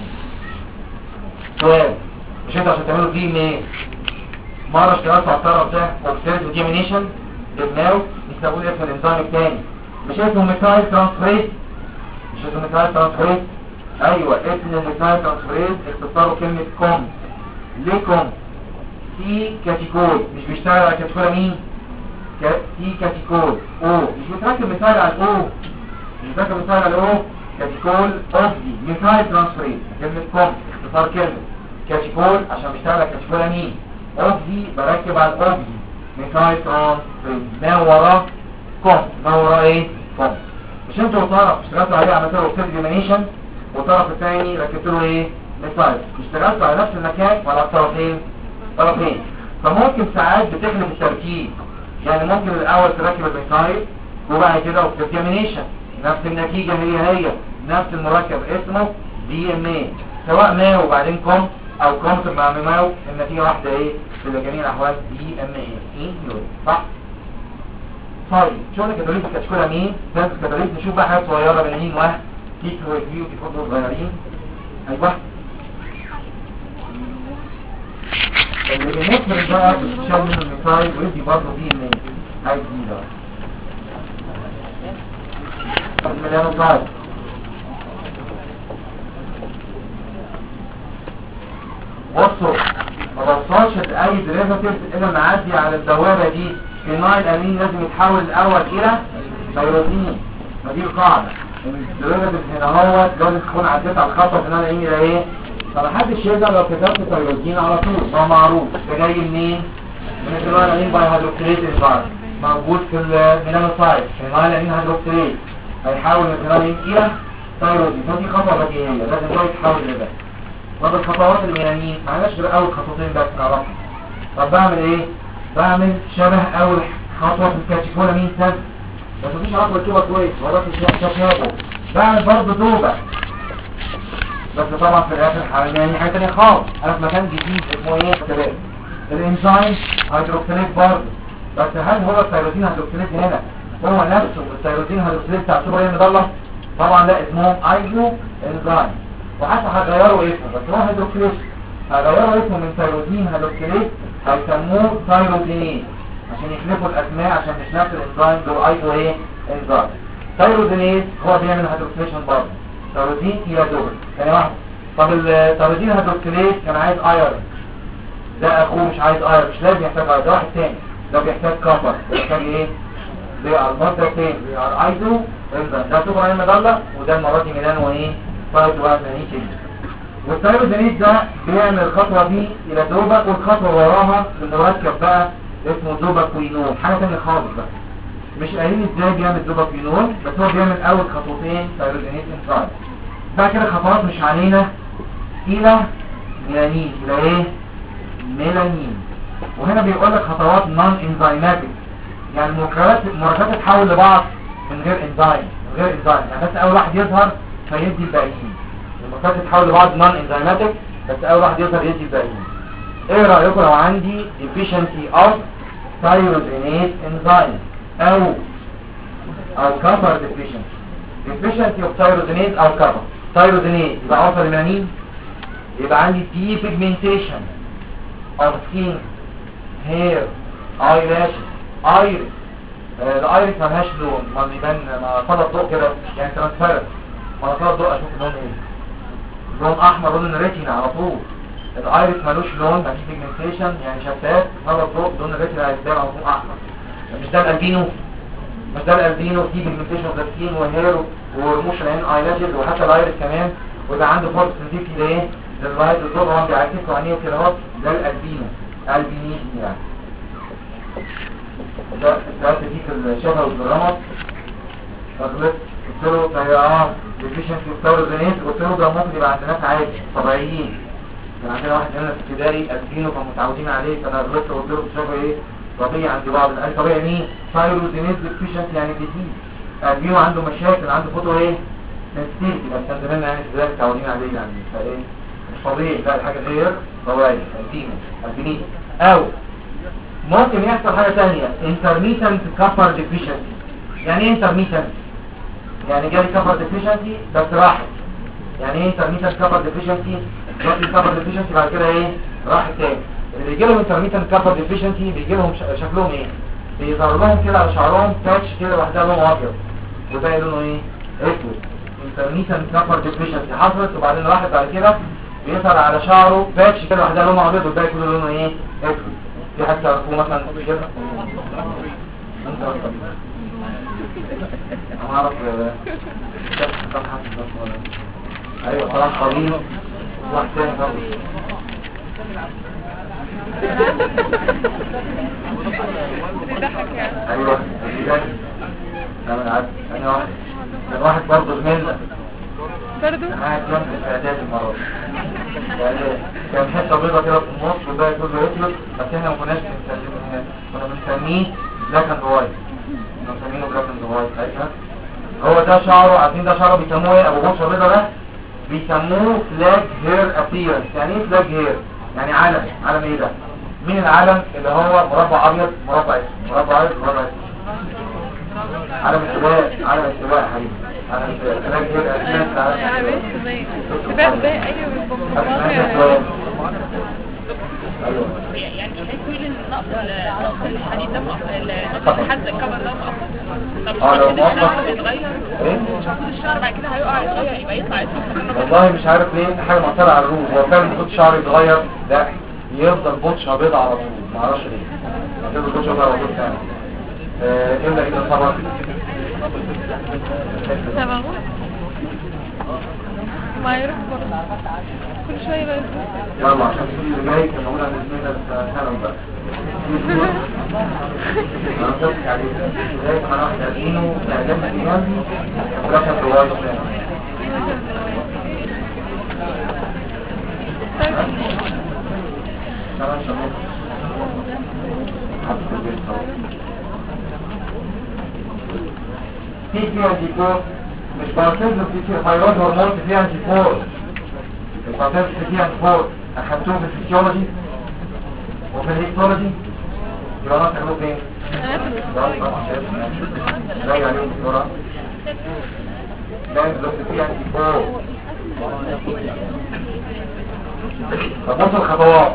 سؤال، مش انت عشان تعملوا دي ام ايه مره اشتغلت على الطرف ده اوبسيرت وديمينيشن للماوس يسموه اسم الانزيم الثاني مش اسمه ميثايل ترانسفيريز؟ مش اسمه ميثايل ترانسفيريز؟ ايوه اسم الميثايل ترانسفيريز اختصاره كلمه كوم. ليه كوم؟ سي كاتيكول مش بيشتغل على كاتيكولامين؟ سي كاتيكول او مش بتركب ميثايل على الاو، مش بتركب ميثايل على الاو كاتيكول اوكسي ميثايل ترانسفيريز كلمه كوم اختصار كلمه كاتيكول عشان بيشتغل على كاتيكولامين، اوكسي بركب على الاوكسي ميثايل ترانسفيريز. ما وراه كوم، ما وراه ايه؟ كوم. مش انتوا طرف اشتغلتوا عليه عملتوا له اوكسيد ديمينيشن والطرف الثاني ركبت له ايه؟ ميثايل. اشتغلتوا على نفس المكان ولا الطرفين؟ طرفين. فممكن ساعات بتخلف التركيب، يعني ممكن الاول تركب الميثايل وبعد كده اوكسيد ديمينيشن نفس النتيجه هي نفس المركب اسمه دي ام اي سواء ماو وبعدين كوم او كومت مع ماو النتيجه واحده ايه في جميع الاحوال دي ام اي صح. طيب شغل كاتوليك كاتشكولامين ده كاتوليك نشوف بقى حاجات صغيره بالعين واحد تيك ريفيو دي فوتو صغيرين. ايوه اللي بنفرض بقى بتشال منه الميثايل ويدي برضه دي ام اي حاجه جديده المليانو طيب. بصوا ما بوصلش لاي ديريفاتيف الا ما اعدي على الدواره دي فينايل امين لازم يتحول الاول الى تيروزين. ما دي القاعده الديريفاتيف هنا هو لازم تكون عديت على الخطوه فينايل امين الى ايه. فمحدش يقدر لو كتبت تيروزين على طول هو معروف ده جاي منين؟ من الفينايل امين باي هيدروكسيليز انزيم موجود في الميلانوسايت. فينايل امين هيدروكسيليز هيحول الفينايل امين الى تيروزين. فدي خطوه بديهيه لازم ده يتحول لده. طب الخطوات الميلانين معلش غير اول خطوتين بس نعرفها. طب بعمل ايه؟ بعمل شبه اول خطوه في الكاتيكولامين سد بس مفيش علاقه بالتوبه كويس ولا في شبهه. بعمل برضه توبه بس طبعا في الاخر حاجه حاجه ثانيه خالص. انا في مكان جديد اسمه ايه؟ كتاب الانزيم هيدروكسيليز برضه بس هل هو التيروزين هيدروكسيليز هنا هو نفسه التيروزين هيدروكسيليز بتاع السوبر ريال ميدالا؟ طبعا لا اسمهم ايزو انزيم وحتى هغيروا اسمه بس هو هيدروكسيليز هغيروا اسمه من تيروزين هيدروكسيليز هيسموه تيروزينيز عشان يخلفوا الاسماء عشان مش نفس الانزيم دول ايزو ايه انزيم. تيروزينيز هو بيعمل هيدروكسيليشن برضه تيروزين الى دول ثاني واحده. طب التيروزين هيدروكسيليز كان عايز ايرون ده اخوه مش عايز ايرون مش لازم يحتاج ايرون ده واحد تاني ده بيحتاج كفر بيحتاج ايه؟ المادة الثاني ايزو انزيم ده سوبر ريال ميدالا وده المره دي ميلانو ايه؟ فايت واحد كده. والتيروزينيز ده بيعمل الخطوه دي الى دوبك والخطوه وراها المركب بقى اسمه دوباكوينول حاجه ثانيه خالص بقى مش قايلين ازاي بيعمل دوباكوينول بس هو بيعمل اول خطوتين تيروزينيز انزيم. بعد كده خطوات مش علينا الى ميلانين الى ايه؟ ميلانين. وهنا بيقول لك خطوات نون انزيماتيك يعني المركبات تتحول لبعض من غير انزيم يعني بس اول واحد يظهر فيدي الباقيين. المركبات تتحول لبعض نون انزيماتيك بس اول واحد يظهر يدي الباقيين. ايه رايكم لو عندي deficiency of thyrosinase enzyme او كفر deficiency of thyrosinase او كفر تايروزينيز يبقى اوصل لميلانين، يبقى عندي دي بيجمنتيشن اوف سكين هير اي لاشز ايرس. الايرس ملهاش لون، ما يبان ما طلب ضوء كده يعني ترانسفيرنت، ما طلب ضوء اشوف اللون ايه، لون احمر لون الريتينا على طول. الايرس ملوش لون مفيش بيجمنتيشن يعني شفاف، طلب ضوء لون الريتينا هيبان على طول احمر. مش ده الالبينو، مش ده الالبينو في بيجمنتيشن اوف ذا سكين وهير ورموش العين اي لاشز وحتى الايرس كمان، ويبقى عنده فورس سنسيتي لايه؟ لللايت الضوء هو بيعكسه عينيه كده اهو، ده الالبينو البينيزم يعني. ده تديك الشبه والرمط. فغلط قلت له طيب ديفيشنسي وتايروزينيز، قلت له ده ممكن يبقى عند ناس عادي طبيعيين. كان عندنا واحد هنا في ابتدائي البينو كانوا متعودين عليه، فانا غلطت وقلت له الشبه ايه؟ طبيعي عند بعض. قال طبيعي مين؟ تايروزينيز ديفيشنسي يعني ديزيز. البينو عنده مشاكل، عنده فوتو ايه؟ سنسيتيفيتي، بس كان زمان يعني في ابتدائي متعودين عليه يعني فايه؟ مش طبيعي، لا حاجه غير طبيعيه. البينو البينيزم. او ممكن يحصل حاجة تانية intermittent copper deficiency. يعني ايه intermittent؟ يعني جالي copper deficiency بس راحت. يعني ايه intermittent copper deficiency؟ جالي copper deficiency بعد كده ايه؟ راحت تاني. اللي بيجي لهم intermittent copper deficiency بيجي لهم شكلهم ايه؟ بيظهر لهم كده على شعرهم باتش كده لوحدها لونه ابيض وباقي لونه ايه؟ اسود. intermittent copper deficiency حصلت وبعدين راحت بعد كده بيظهر على شعره باتش كده لوحدها لونه ابيض والباقي كله لونه ايه؟ اسود. في حد تعرفوه مثلا كده؟ انا اعرف ايوه طبعا قليل واحد تاني برضه. ايوه انا واحد كان واحد برضه زميلنا برضو قاعد جنب في اعداد المرض يعني كان حته بيضه كده في النص والباقي كله اسود، بس احنا ما كناش كنا بنسميه بلاك اند وايت، كنا بنسميه بلاك اند وايت ساعتها. هو ده شعره، عارفين ده شعره بيسموه ايه؟ ابو بشره بيضه ده بيسموه فلاج هير ابيرنس. يعني ايه فلاج هير؟ يعني علم. علم ايه ده؟ مين العلم؟ اللي هو مربع ابيض مربع اسود، مربع ابيض مربع اسود. علم السواق، علم السواق يا حبيبي، علم السواق. فلاج هير ابيرنس سباق ده ايوه بالبابا. يعني هيكون نقص الحديد ده نقص الحد الكبر ده مؤقت. طب لو الشعر بيتغير الشعر بعد كده هيقع يتغير يبقى يطلع والله مش عارف ليه حاجه مأثره على الروح. هو فعلا المفروض شعره يتغير؟ لا، يفضل بطشه بيضة على طول، معرفش ليه يفضل بطشه بيضة على طول ثاني. ايه اللي كده طبعا سبعه ما يروح برضه كل شويه بقى يلا عشان في اللي جاي كان موجود عند زميلنا سنة بقى انا متفق عليه زي ما انا واحد قدينه اعلام ايامي رقم رواية سنة شباب حبس البيت في فيها ديكور مش بارتيزم في فيروز هرمون فيها ديكور. البارتيزم فيها ديكور اخدتوه في الفسيولوجي وفي الهيستولوجي. يبقى انا تعملوا فين؟ زي عليهم بسرعة لازم لو فيها ديكور. فبص الخطوات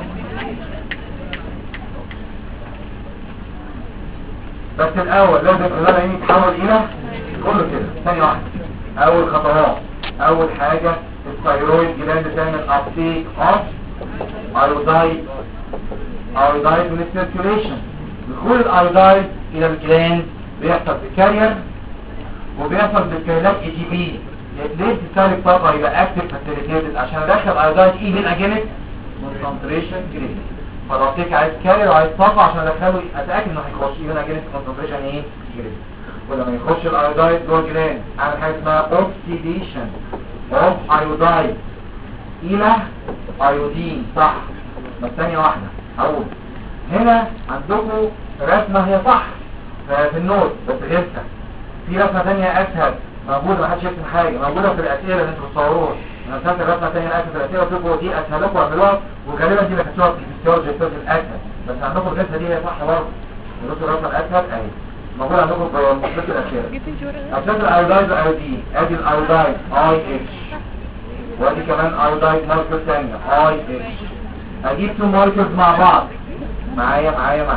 بس الاول لازم الغلاء يتحول الى كله كده ثانية واحدة. اول خطوات، اول حاجة الثايرويد جلاند تعمل ابتيك اوف ايودايد من السيركيوليشن. دخول الايودايد الى الجلاند بيحصل بالكارير وبيحصل بالكيرلات اي جي بي. ليه تستهلك طاقة يبقى اكتف فاسيليتيتد عشان ادخل ايودايد ايفن اجينت كونسنتريشن جريد. فالابتيك عايز كارير وعايز طاقة عشان ادخله اتاكد انه هيخش ايفن اجينت كونسنتريشن ايه جريد. ولما يخش الايودايد جوه الجلاند اعمل حاجه اسمها اوكسيديشن اوف ايودايد الى ايودين. صح؟ بس ثانيه واحده هقول هنا عندكم رسمه هي صح في النوت بس غيرها. في رسمه ثانيه اسهل موجوده ما حدش يكتب حاجه موجوده في الاسئله اللي انتوا بتصوروها. انا رسمت الرسمه الثانيه اسهل في الاسئله وتبقوا دي اسهل لكم اعملوها وغالبا دي اللي هتشوفها في الفسيولوجي الاسهل. بس عندكم الرسمه دي هي صح برضه. الرسمه الاسهل اهي موجود عندكم في مصدر الأشياء. أشياء الأيودايد أيودين. أدي الأيودايد اي اتش وادي كمان ايودايد ماركر ثانيه اي اتش. اجيب تو ماركرز مع بعض. معايا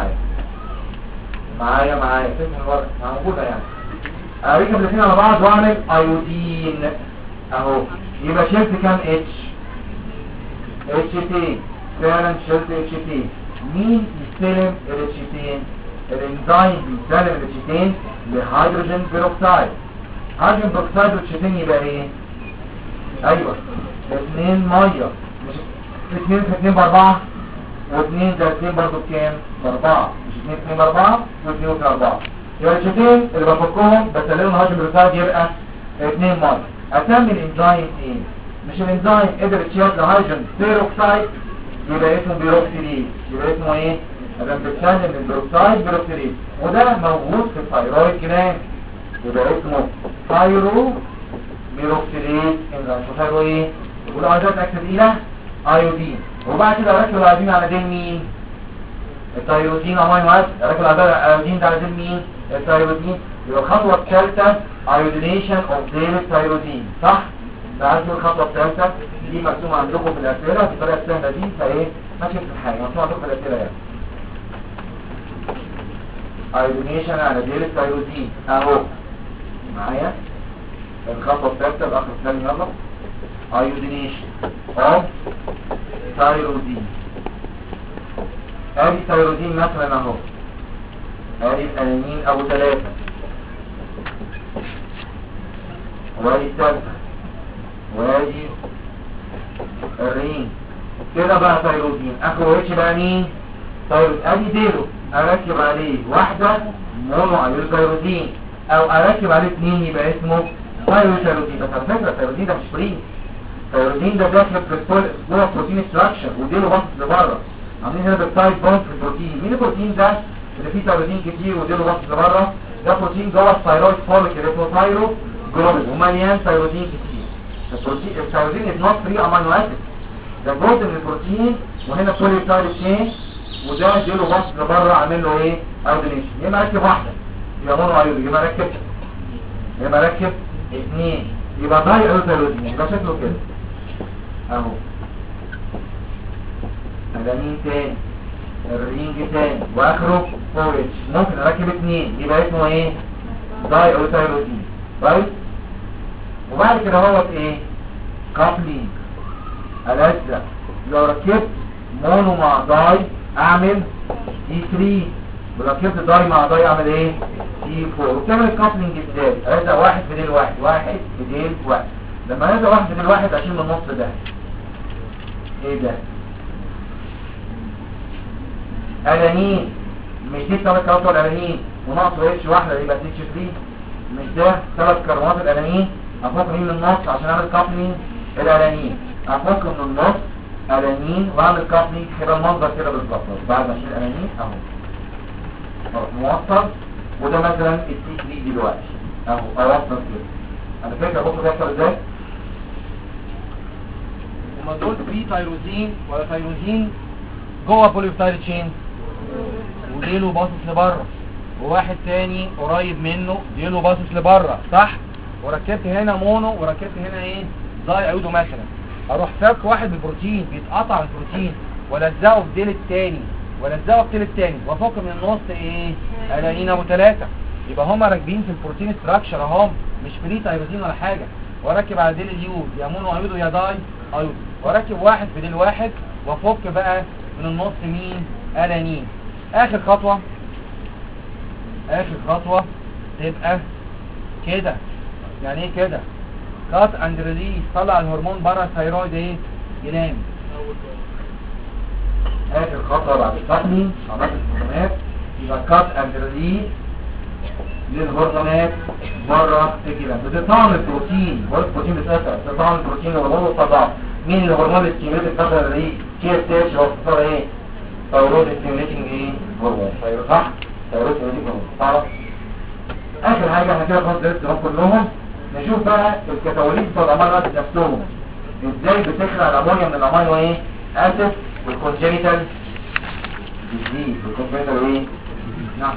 فين الورق موجوده يعني. اركب الاثنين على بعض واعمل ايودين اهو. يبقى شلت كام اتش؟ اتشتين. فعلا شلت اتشتين. مين يستلم الاتشتين؟ الانزيم بيستلم الاتشتين لهيدروجين بيروكسيد. هيدروجين بيروكسيد والاتشتين يبقى ايه؟ ايوه 2 ميه. مش 2 في 2 ب4 و2 ده 2 برضه بكام؟ ب4. مش 2 في 2 ب4 و2 في 4. يبقى الاتشتين اللي بفكهم بسلمهم هيدروجين بيروكسيد يبقى 2 ميه. اسمي الانزيم ايه؟ مش الانزيم قدر يشيل هيدروجين بيروكسيد يبقى اسمه بيروكسيليز. يبقى اسمه ايه؟ انا بتكلم البيروكسيد بيروكسيليز وده موجود في الثايرويد جلاند يبقى اسمه ثايرو بيروكسيليز انزيم. ثايرو ايه؟ يقول عايزات اكتب الى ايودين. وبعد كده اركب الايودين على دين مين؟ الثايرويدين امينو اسيد. اركب الايودين ده على دين مين؟ الثايرويدين. يبقى الخطوه الثالثه ايودينيشن اوف ديل الثايرويدين صح؟ ده عايز الخطوه الثالثه دي مرسومه عندكم في الاسئله بالطريقه السهله دي فايه ماشي في الحاجه مرسومه عندكم في الاسئله يعني. ايودينيشن على ديل الثايرويدين اهو معايا. الخطوه الثالثه الاخر الثاني يلا ايودينيشن اوف ثايرويدين. ادي ثايرويدين مثلا اهو. ادي الانانين ابو 3 وادي الثالثه وادي الرين كده بقى ثايرويدين. اخر اتش بقى مين؟ ثايرويد. ادي ديله اركب عليه واحده مونو ايوثايرويدين او اركب عليه 2 يبقى اسمه ثايرويدين. بس على فكره الثايرويدين ده مش فري. الثايرويدين ده داخل في الكل جوه بروتين ستراكشر وديله باصص لبره. عاملين هنا بالتايب بوند في البروتين. مين البروتين ده اللي فيه ثايرويدين كتير وديله باصص لبره؟ ده بروتين جوه الثايرويد فوليك اللي اسمه ثايرو جلوبين ومليان ثايرويدين كتير. الثايرويدين از نوت فري امينو اسيد. ده جزء من البروتين وهنا بوليبيبتايد تشين وده اديله باصص لبره عامل له ايه؟ ايودينيشن. يبقى ركب واحده يبقى مونو ايود يبقى ركب 2 يبقى داي ايودينيشن. يبقى شكله كده اهو. الانين تاني الرينج تاني واخره فورج. ممكن اركب 2 يبقى اسمه ايه؟ داي ايودينيشن طيب. وبعد كده هو ايه؟ كابلينج الازرق. لو ركبت مونو مع داي اعمل دي 3 ولو ركبت داي مع داي اعمل ايه؟ دي 4. وبتعمل كابلينج ازاي؟ ارزق واحد بديل واحد بديل واحد. لما ارزق واحد بديل واحد اشيل من النص ده ايه ده؟ الانين. مش دي 3 كربونات الانين وناقص اتش واحده يبقى اتش 3. مش ده 3 كربونات الانين افك من النص عشان اعمل كابلينج الانين. افك من النص الانين واعمل كابلينج هيبقى المنظر كده بالظبط. بعد ما اشيل الانين اهو موصل. وده مثلا السي 3 دلوقتي اهو اوصل كده. انا فاكر بصوا بيحصل ازاي. هما دول فري تايروزين ولا تايروزين جوه بوليبيبتايد تشين وديله باصص لبره وواحد تاني قريب منه ديله باصص لبره صح. وركبت هنا مونو وركبت هنا ايه؟ زي ايودو مثلا. اروح فك واحد بالبروتين بيتقطع البروتين والزقه في ديل التاني والزقه في ديل التاني وافك من النص ايه؟ الانين ابو 3. يبقى هما راكبين في البروتين ستراكشر اهم مش فري تايروزين ولا حاجه. واركب على ديل اليود يا مونو ايودو يا داي ايودو. واركب واحد بديل واحد وافك بقى من النص مين؟ الانين. اخر خطوه تبقى كده. يعني ايه كده؟ كات اند ريليس. طلع الهرمون بره الثايرويد ايه؟ ينام. اخر خطوه بعد الكاتنين عملت الهرمونات يبقى كات اند ريليس للهرمونات بره الجلاند. بتطعم البروتين والبروتين بتاثر بتطعم البروتين والهرمون والتضاعف. مين الهرمون اللي ستيميوليت الفتره دي؟ كي اس اتش هو اختصار ايه؟ ثايرويد ستيميوليتنج ايه؟ هرمون. صح؟ ثايرويد ستيميوليتنج هرمون. تعرف اخر حاجه احنا كده خلاص درسنا كلهم. نشوف بقى الكتاوليز بتاع الامينو اسيد نفسهم ازاي بتخلق الامونيا من الامينو ايه؟ اسيد والكونجنيتال ديزيز. والكونجنيتال ايه؟ نعم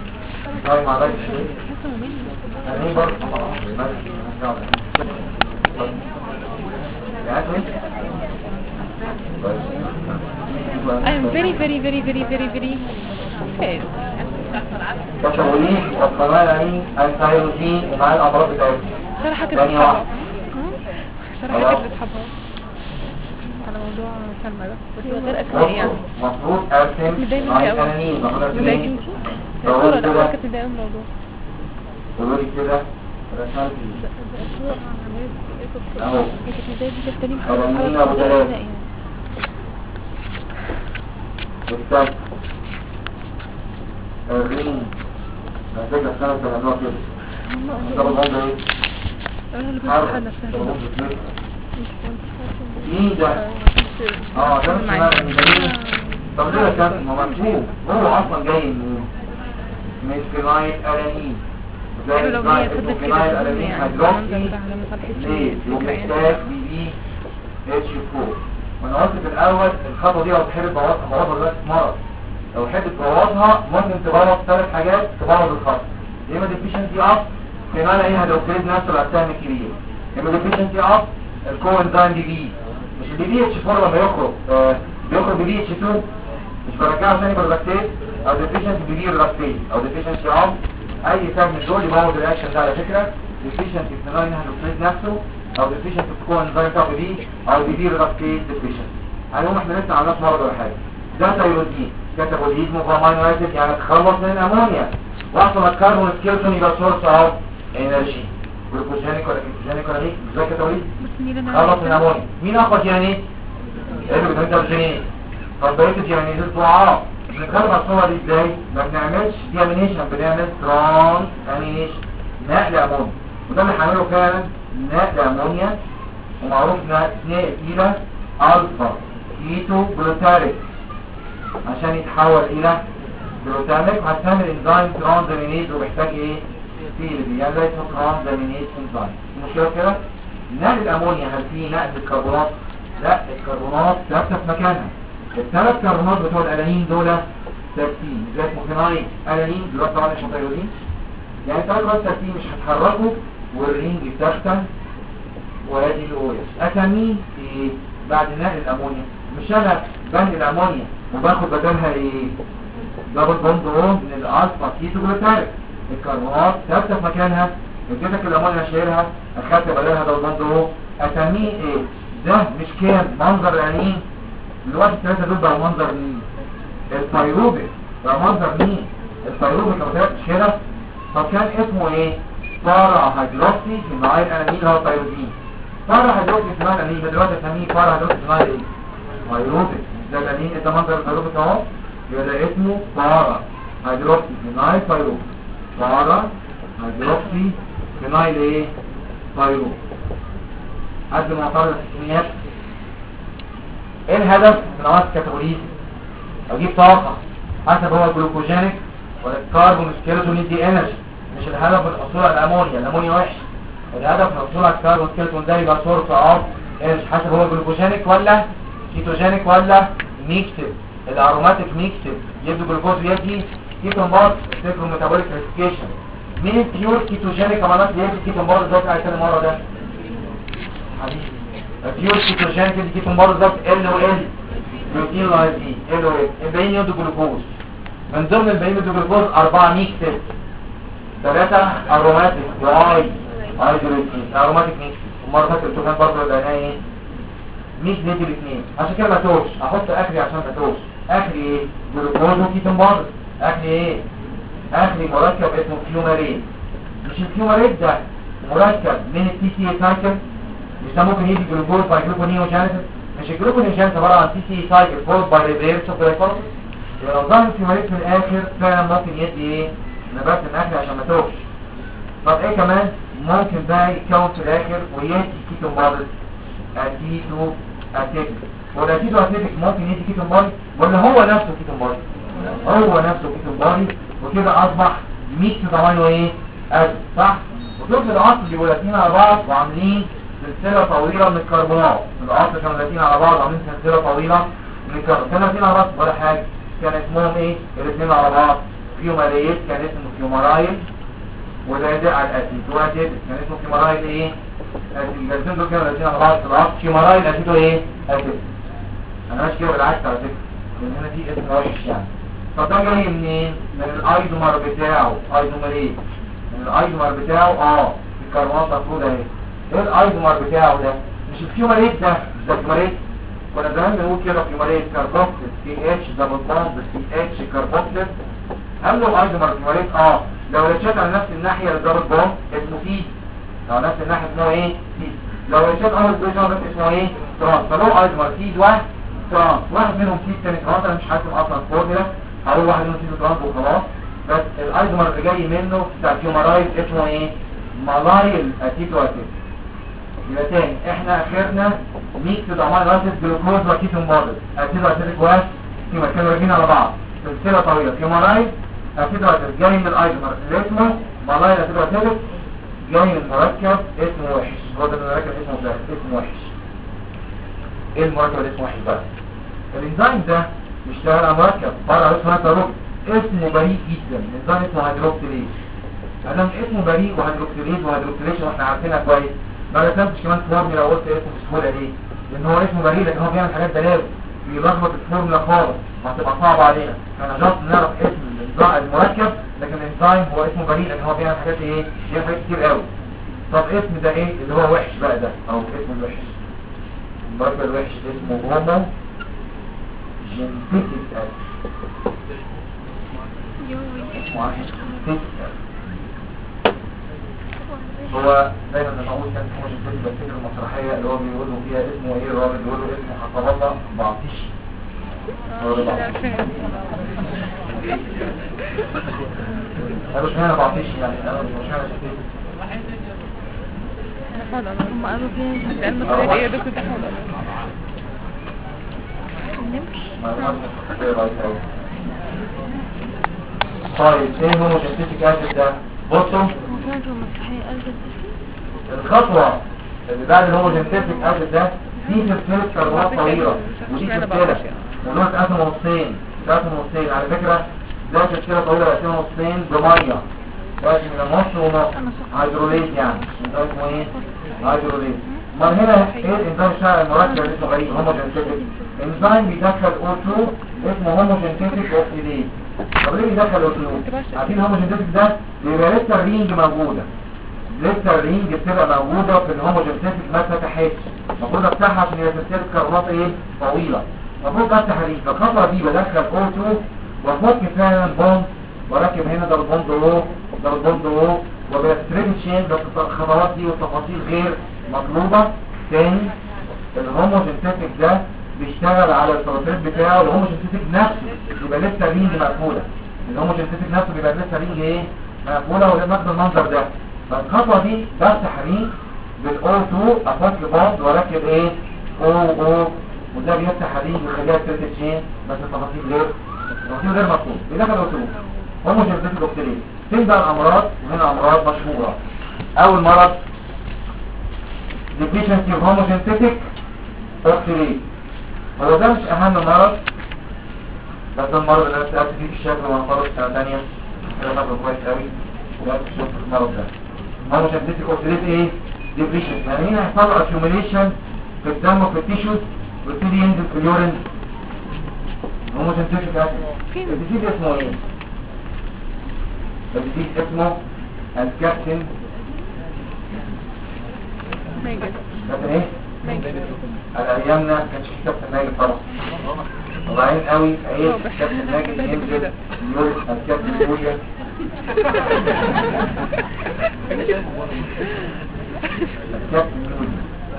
طيب معلش ايه؟ يعني برضه I am very very very very very very sad. كتبوليك والقناة العين الثايروزين ومع الأمراض بتاعتها صراحة كنت ثانية بتحبها. واحدة. صراحة كنت بتحبها على موضوع سلمى ده بس من غير اسماء يعني. مفروض أرسم متضايقة عن مني أوي. الأنانين مفروض متضايقة أرسم انتي؟ الصورة لا كانت متضايقة من الموضوع. قولوا لي كده رسمت اهو كانت متضايقة جدا تاني أنانين أبو ثلاثة بالتالي الرين محتاجة سنة تلانوها كده ده الموضوع ايه؟ انا اللي حرب بتحدث نفسي. مين ده؟ ده مش معنى من جميل. طب ليه يا كابتن؟ ما مكتوب هو اصلا جاي من فينايل ألانين حلو لو هي فضلت كده فينايل تقول ألانين يعني هيدروكسي المنظر بتاعها لما تحس ليه؟ الفكرة يعني. ومحتاج بي اتش 4 وانا قلت في الاول الخطوه دي لو تحب تبوظها دلوقتي في مرض لو تحب تبوظها ممكن تبوظ 3 حاجات تبوظ الخط يا اما ديفيشنسي اوف فينايل ايه هيدروكسيد نفسه الاسهم الكبير يا اما ديفيشنسي اوف الكوانزايم دي بي مش البي بي اتش 4 لما يخرج بيخرج بي بي اتش 2 مش برجعه ثاني باللاكتيت او ديفيشنسي بي بي اللاكتيت او ديفيشنسي اوف اي سبب من دول يبوظ الرياكشن ده على فكره ديفيشنسي فينايل هيدروكسيد نفسه او ديفيشنسي في كوانزايم بتاع بي او بي بي اللاكتيت ديفيشنسي عليهم احنا لسه عملناش مرض ولا حاجه ده تايروزين كتبوا لي موفامين اسيد يعني تخلص من الامونيا واحصل الكربون سكيلتون يبقى سورس اوف انرجي جلوكوجينيك ولا كيتوجينيك ولا ايه ازاي كتبوا لي خلص من الامونيا مين اخد يعني اللي بتنتج فالبيتد يعني الضعاف بنخلص الصوره دي ازاي ما بنعملش ديامينيشن بنعمل ترانس امينيشن نقل امونيا وده اللي هنعمله فعلا نقل امونيا ومعروف انها تنقل الى الفا كيتو جلوتاريك عشان يتحول الى جلوتاميك هتعمل انزيم ترانزامينيز وبيحتاج ايه سيلبي يعني زي اسمه ترانزامينيز انزيم المشكله كده نقل الامونيا هل في نقل الكربونات لا الكربونات ثابته في مكانها الثلاث كربونات بتوع الالانين دول ثابتين زي اسمه فينايل الانين دلوقتي طبعا مش هتغيرين يعني ثلاث كربونات ثابتين مش هتحركوا والرينج ثابته وادي الاو اس اسميه ايه بعد نقل الامونيا مش انا بنقل الامونيا وباخد بدلها ايه دبل بوند من الالفا كيتو جلوتاريك الكربونات ثابته في مكانها اديتك الامونيا شايلها اخدت بدلها دبل بوند اسميه ايه ده مش كان منظر العينين دلوقتي الثلاثه دول بقوا منظر مين الفيروبيك بقى منظر مين الفيروبيك لو كانت كده طب كان اسمه ايه بارا هيدروكسي فينايل الانين هو التيروزين بارا هيدروكسي فينايل الانين دلوقتي اسميه بارا هيدروكسي فينايل ايه فيروبيك ده الانين ده منظر الفيروبيك اهو يبقى ده اسمه بارا هيدروكسي فينايل فيروبيك بارا هيدروكسي فينايل ايه فيروبيك قد ما طالب التسميات ايه الهدف من عملية الكاتابوليزم اجيب طاقة حسب هو الجلوكوجينيك ولا الكربون سكيلتون يدي انرجي مش الهدف من الحصول على الامونيا وحش الهدف من الحصول على الكربون سكيلتون ده يبقى سورس اوف انرجي حسب هو جلوكوجينيك ولا كيتوجينيك ولا ميكسد الاروماتيك ميكسد يدي جلوكوز ويدي كيتون بار السيكرو ميتابوليك ريسكيشن مين البيور كيتوجينيك امانات اللي يدي كيتون بار دلوقتي على ثاني مره ده حبيبي البيور كيتوجينيك اللي كيتون بار بالظبط ال و ال بروتين لايزين ال و ال الباقيين يدوا جلوكوز من ضمن الباقيين يدوا جلوكوز 4 ميكسد 3 اروماتيك واي هيدروجين اروماتيك ميكسد المره اللي فاتت كان برضه لقيناه ايه ميكس ندي الاثنين عشان كده ما توش احط اخري عشان ما توش اخري ايه جلوكوز وكيتون بار اخري ايه اخري مركب اسمه فيومارين مش الفيومارين ده مركب من التي سي سايكل مش ده ممكن يدي جلوكوز باي جلوكونيوجينيسيس مش الجلوكونيوجينيسيس عباره عن تي سي سايكل فولد باي ريفيرس اوف جلايكولايسيس يبقى لو ظهر الفيومارين في الاخر فعلا ممكن يدي ايه نبات الاخر عشان ما توش طب ايه كمان ممكن بقى يتكون في الاخر ويدي كيتون بار اتيتو اتيك والاتيتو اتيك ممكن يدي كيتون بار ولا هو نفسه كيتون بار هو نفسه كيتون بار وكده اصبح ميكس ضمانه ايه اسيد صح وشوف العصر اللي ولاتين على بعض وعاملين سلسله طويله من الكربونات العصر كانوا لاتين على بعض وعاملين سلسله طويله من الكربونات كانوا لاتين على بعض ولا حاجه كان اسمهم ايه الاثنين على بعض فيوماريت كان اسمه فيومارايل وده يدق على الاسيد وده كان اسمه فيومارايل ايه الجلسين دول كانوا لازين على بعض في العصر فيومرايل اسيدو ايه؟ اسيد. انا ماشي كده بالعكس على فكره لان هنا في اسم وحش يعني. طب ده جاي منين؟ من الايزومر بتاعه. ايزومر ايه؟ من الايزومر بتاعه الكربونات المفروض اهي. ايه الايزومر بتاعه ده؟ مش الفيومريت ده، مش ده الفيومريت. كنا زمان بنقول كده فيومريت كربوكسيل سي اتش دبل بوند سي اتش كربوكسيل. قال له ايزومر فيومريت لو رشيت على نفس الناحيه للدبل بوند اسمه سي. لو نفس الناحيه اسمه ايه؟ سي. لو رشيت اول بوزيشن بس اسمه ايه؟ ترانس. فلو ايزومر سي واحد ترانس، واحد منهم سي الثاني ترانس. انا مش حاسب اصلا فورمولا، هقول واحد منهم سي ترانس وخلاص. بس الايزومر اللي جاي منه بتاع فيومرايد اسمه ايه؟ مالايل اسيتو اسيد. يبقى تاني احنا اخرنا ميكس امينو اسيد جلوكوز وكيتون موديل اسيدو اسيتيك واحد فيما كانوا راكبين على بعض سلسله طويله. فيومرايد اسيدو اسيد جاي من الايزومر اللي اسمه مالايل اسيتو اسيد، جاي من مركب اسمه وحش. هو ده المركب اسمه وحش. ايه المركب اللي اسمه وحش بقى؟ الانزيم ده بيشتغل على مركب بره اسمه تاروك اسمه بريء جدا. الانزيم اسمه هيدروكسيليز. ادام اسمه بريء وهيدروكسيليز وهيدروكسيليشن واحنا عارفينها كويس، ما رسمتش كمان فورمولا قلت اسمه بسهوله ليه؟ لان هو اسمه بريء لكن هو بيعمل حاجات بلاوي بيلخبط الفورمولا خالص وهتبقى صعبه علينا. احنا جاست نعرف اسم المركب لكن الانزيم هو اسمه بريء لكن هو بيعمل حاجات ايه؟ بيعمل حاجات كتير قوي. طب اسم ده ايه اللي هو وحش بقى ده؟ او اسم الوحش المركب الوحش اسمه هومو جنتيك هو دايما لما اقول كان هو جنتيك بفتكر المسرحيه اللي هو بيقولوا فيها اسمه ايه؟ الراجل بيقولوا اسمه حسب الله بعطيش. قالوا اشمعنى بعطيش يعني؟ قالوا اشمعنى جنتيك؟ هم قالوا فين لأن الطريقة هي دكتور تحمل طيب ايه هو جنتيك اسيد ده؟ بصوا الخطوة اللي بعد الهوموجينتيك اسيد ده دي سلسلة كربونات طويلة ودي سلسلة ودول اتقسموا نصين على فكرة ده سلسلة طويلة اتقسموا نصين بمية لازم من النص ونص هيدروليز يعني ده اسمه ايه؟ هيدروليز. ما هنا ايه الانزيم بتاع المركب اللي اسمه غريب هوموجينتيك؟ انزيم بيدخل O2 اسمه هوموجينتيك اوكسيديز. طب ليه بيدخل O2؟ عارفين الهوموجينتيك ده بيبقى لسه الرينج موجودة، لسه الرينج بتبقى موجودة في الهوموجينتيك ما اتفتحتش. المفروض افتحها عشان هي سلسلة كربونات ايه؟ طويلة. المفروض افتح الرينج. فالخطوة دي بدخل O2 وافك فعلا بوند وركب هنا ده البوند او وبستريد تشين. بس الخطوات دي والتفاصيل غير مطلوبة. تاني الهوموجينتيك ده بيشتغل على التراتيب بتاعه. الهوموجينتيك نفسه بيبقى لسه رينج مقفولة. الهوموجينتيك نفسه بيبقى لسه رينج ايه؟ مقفولة ولنفس المنظر ده. فالخطوة دي بفتح رينج بالاو 2 افك بوند واركب ايه؟ او وده بيفتح رينج ويخليها ستريد تشين. بس التفاصيل غير مطلوب. بيدخل او 2 هوموجينتيك اوكسيديز. فين بقى الامراض؟ وهنا امراض مشهورة. اول مرض deficiency of homogenetic oxidase. هو ده مش اهم مرض بس ده المرض اللي انا سألت فيه في الشكل وهنفرق سنة تانية ده مرض كويس قوي وده في الشكل المرض ده. homogenetic oxidase ايه؟ deficiency. يعني هنا هيحصل accumulation في الدم وفي التيشوز ويبتدي ينزل في اليورين homogenetic acid. الديزيز اسمه ايه؟ الديزيز اسمه الكابتن ماجد. كابتن ايه؟ ماجد. على ايامنا كانش في كابتن ماجد طبعا. طبعين قوي ايه كابتن ماجد ينزل يقول الكابتن يوجد الكابتن يوجد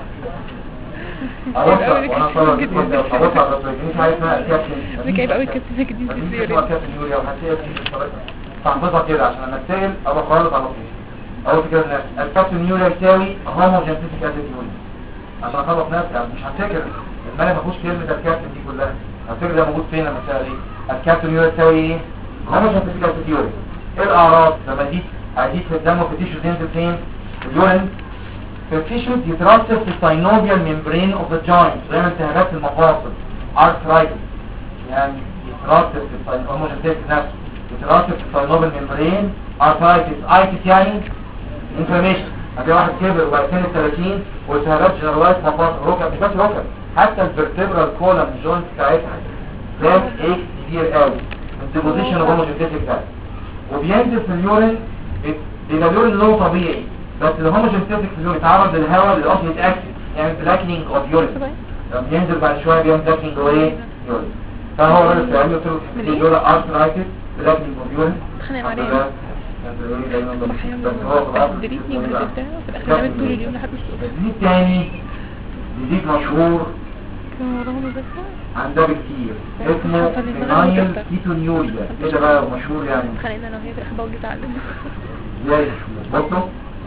أوصل وانا صور جدا أوصل على الرسول مش عايز اسمها الكابتن ده كيف قوي كابتن ماجد دي اسمها الكابتن يوجد وحسيت تحفظها كده عشان لما تسأل أبقى خالص على طول. أول فكرة الناس الكابتن يوجد يساوي هوموجينتيك اسيد يوجد عشان اخلص نفسي يعني مش هفتكر المالي ما فيهوش كلمه الكابتن دي كلها. هفتكر ده موجود فين لما اسال ايه الكابتن يوري تساوي ايه؟ هوموجينتيك اسيد يوري. ايه الاعراض لما ازيد في الدم وفي التيشو تنزل فين؟ اليورين. في التيشو يترسب في الساينوفيال ميمبرين اوف ذا جوينت زي التهابات المفاصل ارثرايتس. يعني يترسب في الهوموجينتيك نفسه يترسب في الساينوفيال ميمبرين ارثرايتس. ايتس يعني انفلاميشن. هتلاقي واحد كبر وبقى سن 30 والتهابات جنرالايز مفاصل ركب، مش بس ركب، حتى الفرتبرال كولم جوينت بتاعتها ده ايه كبير قوي من ديبوزيشن اوف هوموجينتيك فات، وبينزل في اليورين بيبقى اليورين لونه طبيعي، بس الهوموجينتيك في اليورين يتعرض للهواء للاصل يتاكسد يعني بلاكنينج اوف يورين، لما بينزل بعد شويه بيعمل بلاكنينج اوف ايه يورين. فهو راجل في علمه قلت له يقول ارثرايتس بلاكنينج اوف يورين اتخانق معايا بس هو دريتني ونزلتها وفي الاخر نامت طول اليوم لحد الصبح. جديد تاني جديد مشهور كان وراهم مذاكرة عندها بكتير اسمه فينايل كيتونيوريا، ايه ده بقى مشهور يعني؟ اتخانقنا انا وهي في الاخر بقول اتعلم ازاي بصوا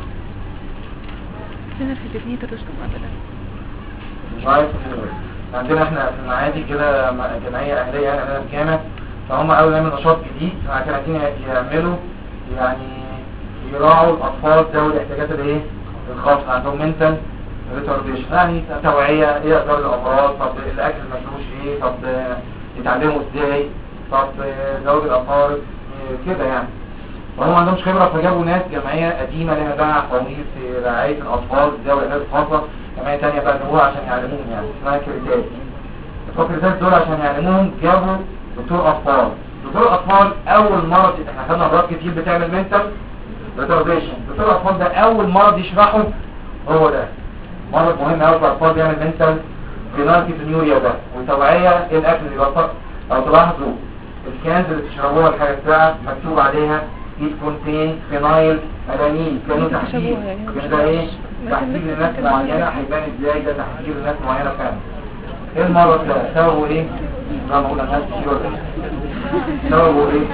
انا في تبنية الرسوم ابدا مش عارف. عندنا احنا في المعادي كده جمعيه اهليه يعني عندنا في الجامعه، فهم اول ما يعملوا نشاط جديد كانوا عايزين يعملوا يعني يراعوا الاطفال ذوي الاحتياجات الايه الخاصه عندهم منتال ريتارديشن، يعني توعيه ايه اثار الامراض، طب الاكل ما فيهوش ايه، طب يتعلموا ازاي، طب زوج الاقارب كده يعني. وهم ما عندهمش خبره فجابوا ناس جمعيه قديمه لها باع قوانين في رعايه الاطفال ذوي الاحتياجات الخاصه، جمعيه ثانيه بقى هو عشان يعلموهم يعني اسمها كريتات. الكريتات دول عشان يعلموهم جابوا دكتور اطفال. دكتور الاطفال اول مرض احنا خدنا امراض كتير بتعمل منتال ريتارديشن، دكتور الاطفال ده اول مرض يشرحه هو ده مرض مهم قوي في الاطفال بيعمل منتال فينايل كيتونيوريا ده، وتوعيه ايه الاكل اللي بيبطل. لو تلاحظوا الكنز اللي تشربوها الحاجه بتاعها مكتوب عليها it contains فينايل الانين، كانوا تحذير كده ايه تحذير لناس معينه، هيبان ازاي ده تحذير لناس معينه فعلا. ايه المرض ده سببه ايه؟ زي ما قلنا الناس كتير ولا ايه؟ سببه ايه؟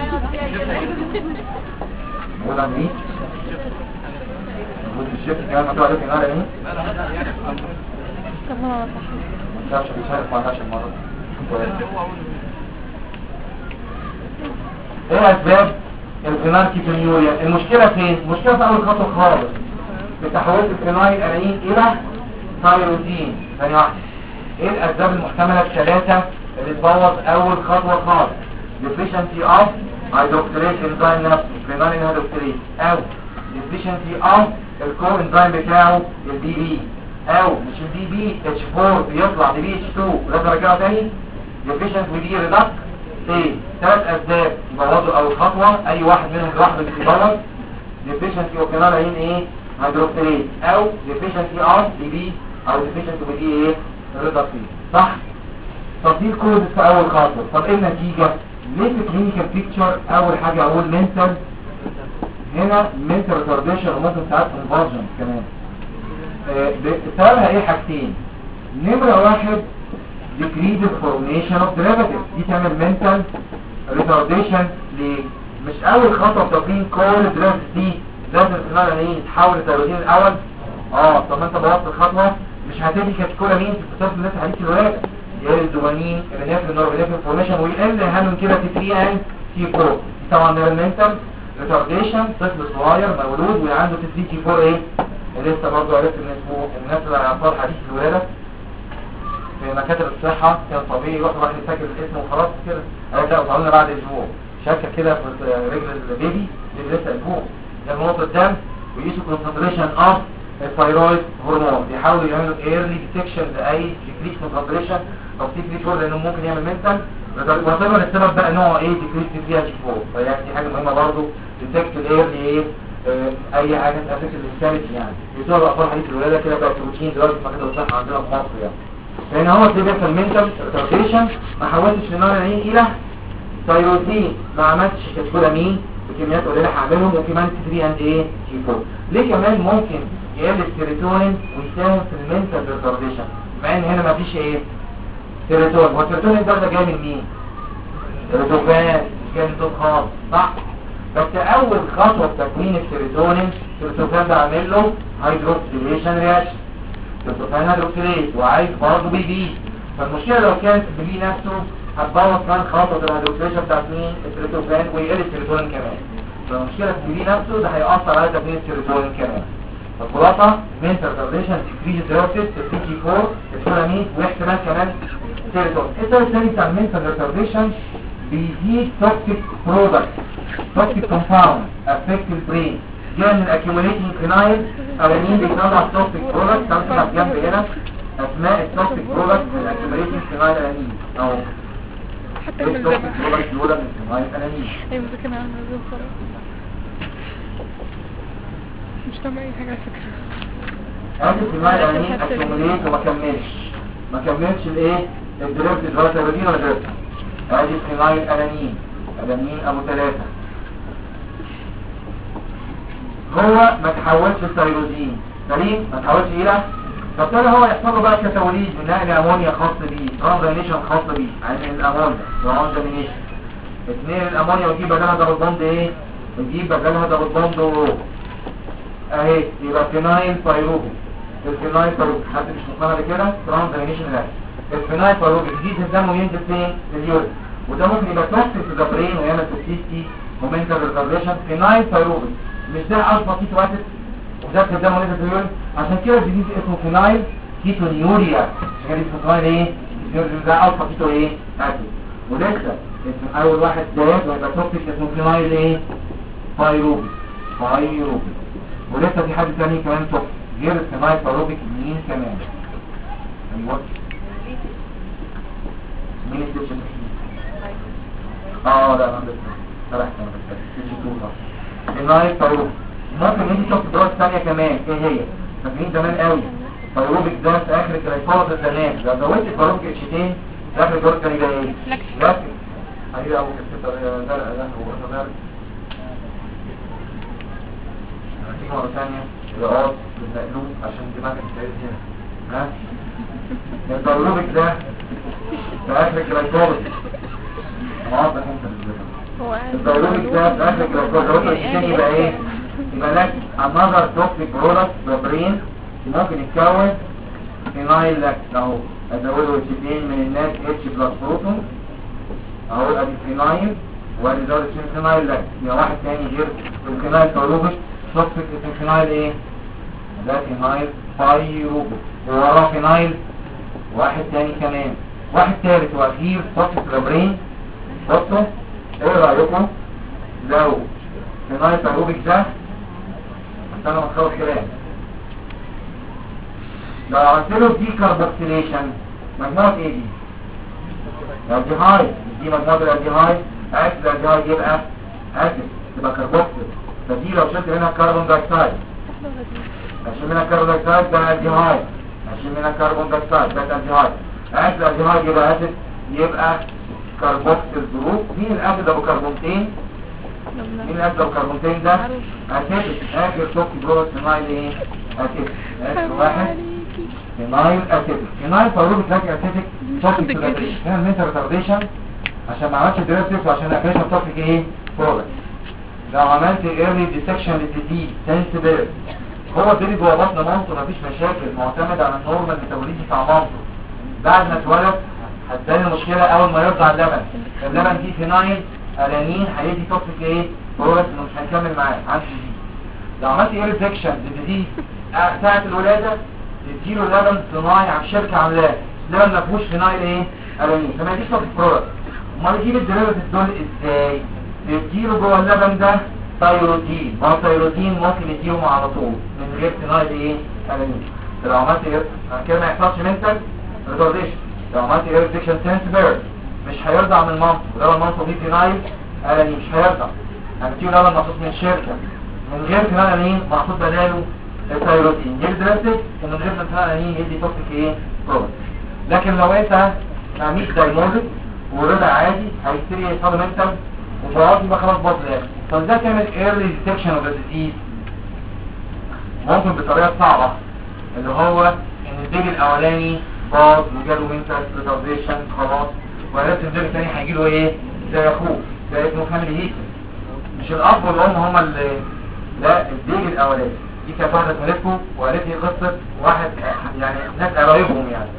ولا مين؟ موجود في الشفت كمان مكتوب عليه فينايل الانين؟ طب ما صح ما بيشارك ما عندهاش المرض. ايه اسباب الفينايل كيتونيوريا؟ المشكله فين؟ المشكله في اول خطوه خالص بتحويل الفينايل الانين الى ثايروزين. ثانيه واحده، ايه الاسباب المحتمله الثلاثه اللي تبوظ اول خطوه خالص؟ deficiency of hydroxylase enzyme نفسه فينايل هيدروكسيليز، او deficiency of الكو انزيم بتاعه البي بي، او مش البي بي اتش 4 بيطلع بي اتش 2 ولازم ارجعه تاني deficiency ودي ريدكت. ايه ثلاث اسباب يبوظوا اول خطوه، اي واحد منهم لوحده بيتبوظ. deficiency of phenyl ايه هيدروكسيليز، او deficiency of بي بي، او deficiency ودي ايه ريدكت. صح؟ طب دي الكود في اول خطوه. طب ايه النتيجه؟ ليه في كلينيكال بيكتشر اول حاجه اقول منتال، هنا منتال ريتارديشن وممكن ساعات كونفرجن كمان. سببها ايه؟ حاجتين. نمره واحد decreased formation of derivatives، دي تعمل mental retardation. ليه؟ مش اول خطوه في تكوين كل الدريفاتيفز دي لازم الفينايل الانين تحول لتيروزين الاول. طب ما انت بوظت الخطوه مش هتدي كاتيكولامين في اختصاص الناس حديث الولاده، يقل الدوبامين الرينافرين نورابينفرين فورميشن، ويقل اهم من كده تي 3 ان تي 4. طبعا ده المنتال ريتارديشن، طفل صغير مولود وعنده تي 3 تي 4 ايه لسه برضه عرفت ان اسمه الناس اللي على اطفال حديث الولاده في مكاتب الصحة كان طبيعي يروح واحد يسجل الاسم وخلاص كده. قالت لا وصلنا بعد اسبوع شكة كده في رجل البيبي اللي لسه اسبوع يعملوا نقطة دم ويقيسوا كونسنتريشن اوف الثايرويد هرمون، بيحاولوا يعملوا ايرلي ديتكشن لاي ديكريس كونسنتريشن او تي 3 4 لانه ممكن يعمل منتال وطبعا السبب بقى نوع ايه ديكريس تي 3 4. فيعني دي حاجة مهمة برضه ديتكت الايرلي ايه اي حاجة تأفكت الانسانيتي يعني. يسوع الاطفال حديث الولادة كده بقى بروتين دلوقتي في مكاتب الصحة عندنا في مصر يعني. لان هو اللي بيحصل منتال ريتارديشن ما حولتش فينايل الانين الى ثايروزين، ما عملتش كاتيكولامين بكميات قليله هعملهم، وكمان تي 3 اند ايه تي 4. ليه كمان ممكن يقل السيروتونين ويساهم في المنتال ريتارديشن مع ان هنا ما فيش ايه سيروتونين. هو السيروتونين ده جاي من مين؟ التروفان، مش جاي من دول خالص صح؟ بس اول خطوه في تكوين السيروتونين التروفان ده عامل له هيدروكسيليشن رياكشن، التروفان هيدروكسيليز وعايز برضه بي بي. فالمشكله لو كانت البي بي نفسه هتبوظ كمان خطوه الهيدروكسيليشن بتاعت مين؟ التروفان ويقل السيروتونين كمان. فالمشكله في البي بي نفسه ده هيأثر على تكوين السيروتونين كمان. فالخلاصه منتال ريتارديشن ديكريز درافتس البي تي 4 الكولامين واحتمال كمان سيروتونين. السبب الثاني بتاع المنتال ريتارديشن بيزيد توكسيك برودكت توكسيك كومباوند افكت البرين جاء من الاكيوميليتنج فينايل الانين بيطلع توكسيك برودكت. تنصح جنب هنا اسماء التوكسيك برودكت من الاكيوميليتنج فينايل الانين اهو. حتى من التوكسيك زمان برودكت الاولى من فينايل الانين. ايوه ده كان عامل زي خلاص مش سامع اي حاجه على فكره. ادي فينايل الانين اكيوميليت وما كملش الايه الدريفت ولا تبديل ولا دريفت. ادي فينايل الانين ابو 3 هو ما تحولش الثيروزين سليم، ما تحولش الى فابتدى هو يحصل له بقى كتوليد من نقل امونيا خاص بيه ترانزامينيشن خاص بيه عن الامونيا ترانزامينيشن. اثنين الامونيا وتجيب بدلها دبل بوند ايه؟ وتجيب بدلها دبل بوند اهي يبقى فينايل بايروبيك. الفينايل بايروبيك حد مش مقتنع بكده ترانزامينيشن لا. الفينايل بايروبيك يزيد الدم وينزل فين؟ في اليورين وده ممكن يبقى توكسيك في البرين ويعمل توكسيستي مومنتال ريتارديشن. فينايل بايروبيك مش ده الفا كيتو اسيد وده في الدم ونزل في اليورين عشان كده الجديد اسمه فينايل كيتونيوريا. عشان كده اسمه فينايل ايه؟ ده الفا كيتو ايه؟ اسيد. ولسه اسم اول واحد زاد ويبقى توكسيك اسمه فينايل ايه؟ بايروبيك. ولسه في حد ثاني كمان توكسيك غير الفينايل بايروبيك مين كمان؟ ايوه مين السيشن؟ لا انا بس سرحت انا بس فينايل بايروبيك. ممكن يجي شوف دراسة ثانية كمان ايه هي؟ فاكرين زمان قوي بايروبيك ده في اخر الكلايفولوس الزمان لو زودت البايروبيك اتشتين في اخر الدور كان يبقى ايه؟ لاكتيك. ايوه ابو كتير ده هو ده هتيجي مرة ثانية الرقاص بالمقلوب عشان دماغك تتعيد هنا البايروبيك ده في اخر الكلايفولوس واضح انت البايروبيك ده في اخر الكلايفولوس الثاني يبقى ايه؟ يبقى لاكتيك. another toxic product بالبرين ممكن يتكون فينايل لاكتيك اهو ادوله اتشتين من الناس اتش بلس بروتون اهو ادي فينايل وادي دول اسمه فينايل لاكتيك. يبقى واحد تاني غير الفينايل بايروبيك توكسيك اسمه فينايل ايه؟ ده فينايل بايروبيك ووراه فينايل واحد تاني كمان واحد ثالث واخير توكسيك بالبرين. بصوا ايه رايكم لو فينايل بايروبيك ده استنى ما تخلص كلام لو عملت له دي كاربوكسيليشن مجموعة ايه دي؟ الالديهايد دي مجموعة الالديهايد اسيد الالديهايد يبقى اسيد تبقى كاربوكسيل. فدي لو شلت منها كربون دايوكسيد اشيل منها كربون دايوكسيد ده الالديهايد اشيل منها كربون دايوكسيد ده الالديهايد اسيد الالديهايد يبقى اسيد يبقى كاربوكسيل جروب. مين الاسيد ابو كربونتين؟ مين الاسيد ابو كربونتين ده؟ اسيد. اخر توكسيك برودكت فينايل ايه؟ اسيد. اخر واحد فينايل اسيد. فينايل بايروبيك لاكتيك اسيد توكسيك برودكت هنا المنتال ريتارديشن عشان ما عملتش دريفتيف وعشان اكريشن توكسيك ايه؟ برودكت. لو عملت ايرلي ديسكشن للديزيز سنسبيل هو البيبي جوه بطن مامته مفيش مشاكل معتمد على النورمال ميتابوليزم بتاع مامته. بعد ما اتولد هتبان المشكله اول ما يرضع اللبن فيه فينايل الانين هيدي توكسيك ايه؟ برودكت انه مش هنكمل معاه عندي دي. لو عملت ايرلي ديسكشن للديزيز ساعه الولاده تديله لبن صناعي على الشركه عاملاه لبن ما فيهوش فينايل ايه؟ الانين فما يديش توكسيك برودكت. امال يجيب الديريفاتيف دول ازاي؟ تديله جوه اللبن ده ثايروتين والثايروتين ممكن يديهم على طول من غير فينايل ايه؟ الانين. لو عملت كده ما يحصلش منتال ريتارديشن. لو عملت ايرلي سنسبيرد مش هيرضع من مامته ولو مامته دي فينايل الانين مش هيرضع. هتجيب لبن مخصوص من الشركه من غير فينايل الانين محطوط بداله الثايروتين يدرسك من غير فينايل الانين يدي توكسيك ايه؟ برودكت. لكن لو انت ما عملتش دايموزيك ورضع عادي هيبتدي يحصل منتال وفرات يبقى خلاص باظ الاخر. فازاي تعمل ايرلي ديتكشن اوف ذا ديزيز؟ ممكن بطريقه صعبه اللي هو ان البيبي الاولاني باظ وجاله منتال ريتارديشن خلاص ولكن البيبي الثاني هيجيله ايه؟ زي اخوه ده اسمه فاميلي هيستوري. مش الاب والام هما اللي لا البيبي الاولاني. دي كانت واحده تملكه وقالت لي قصه واحد يعني ناس قرايبهم يعني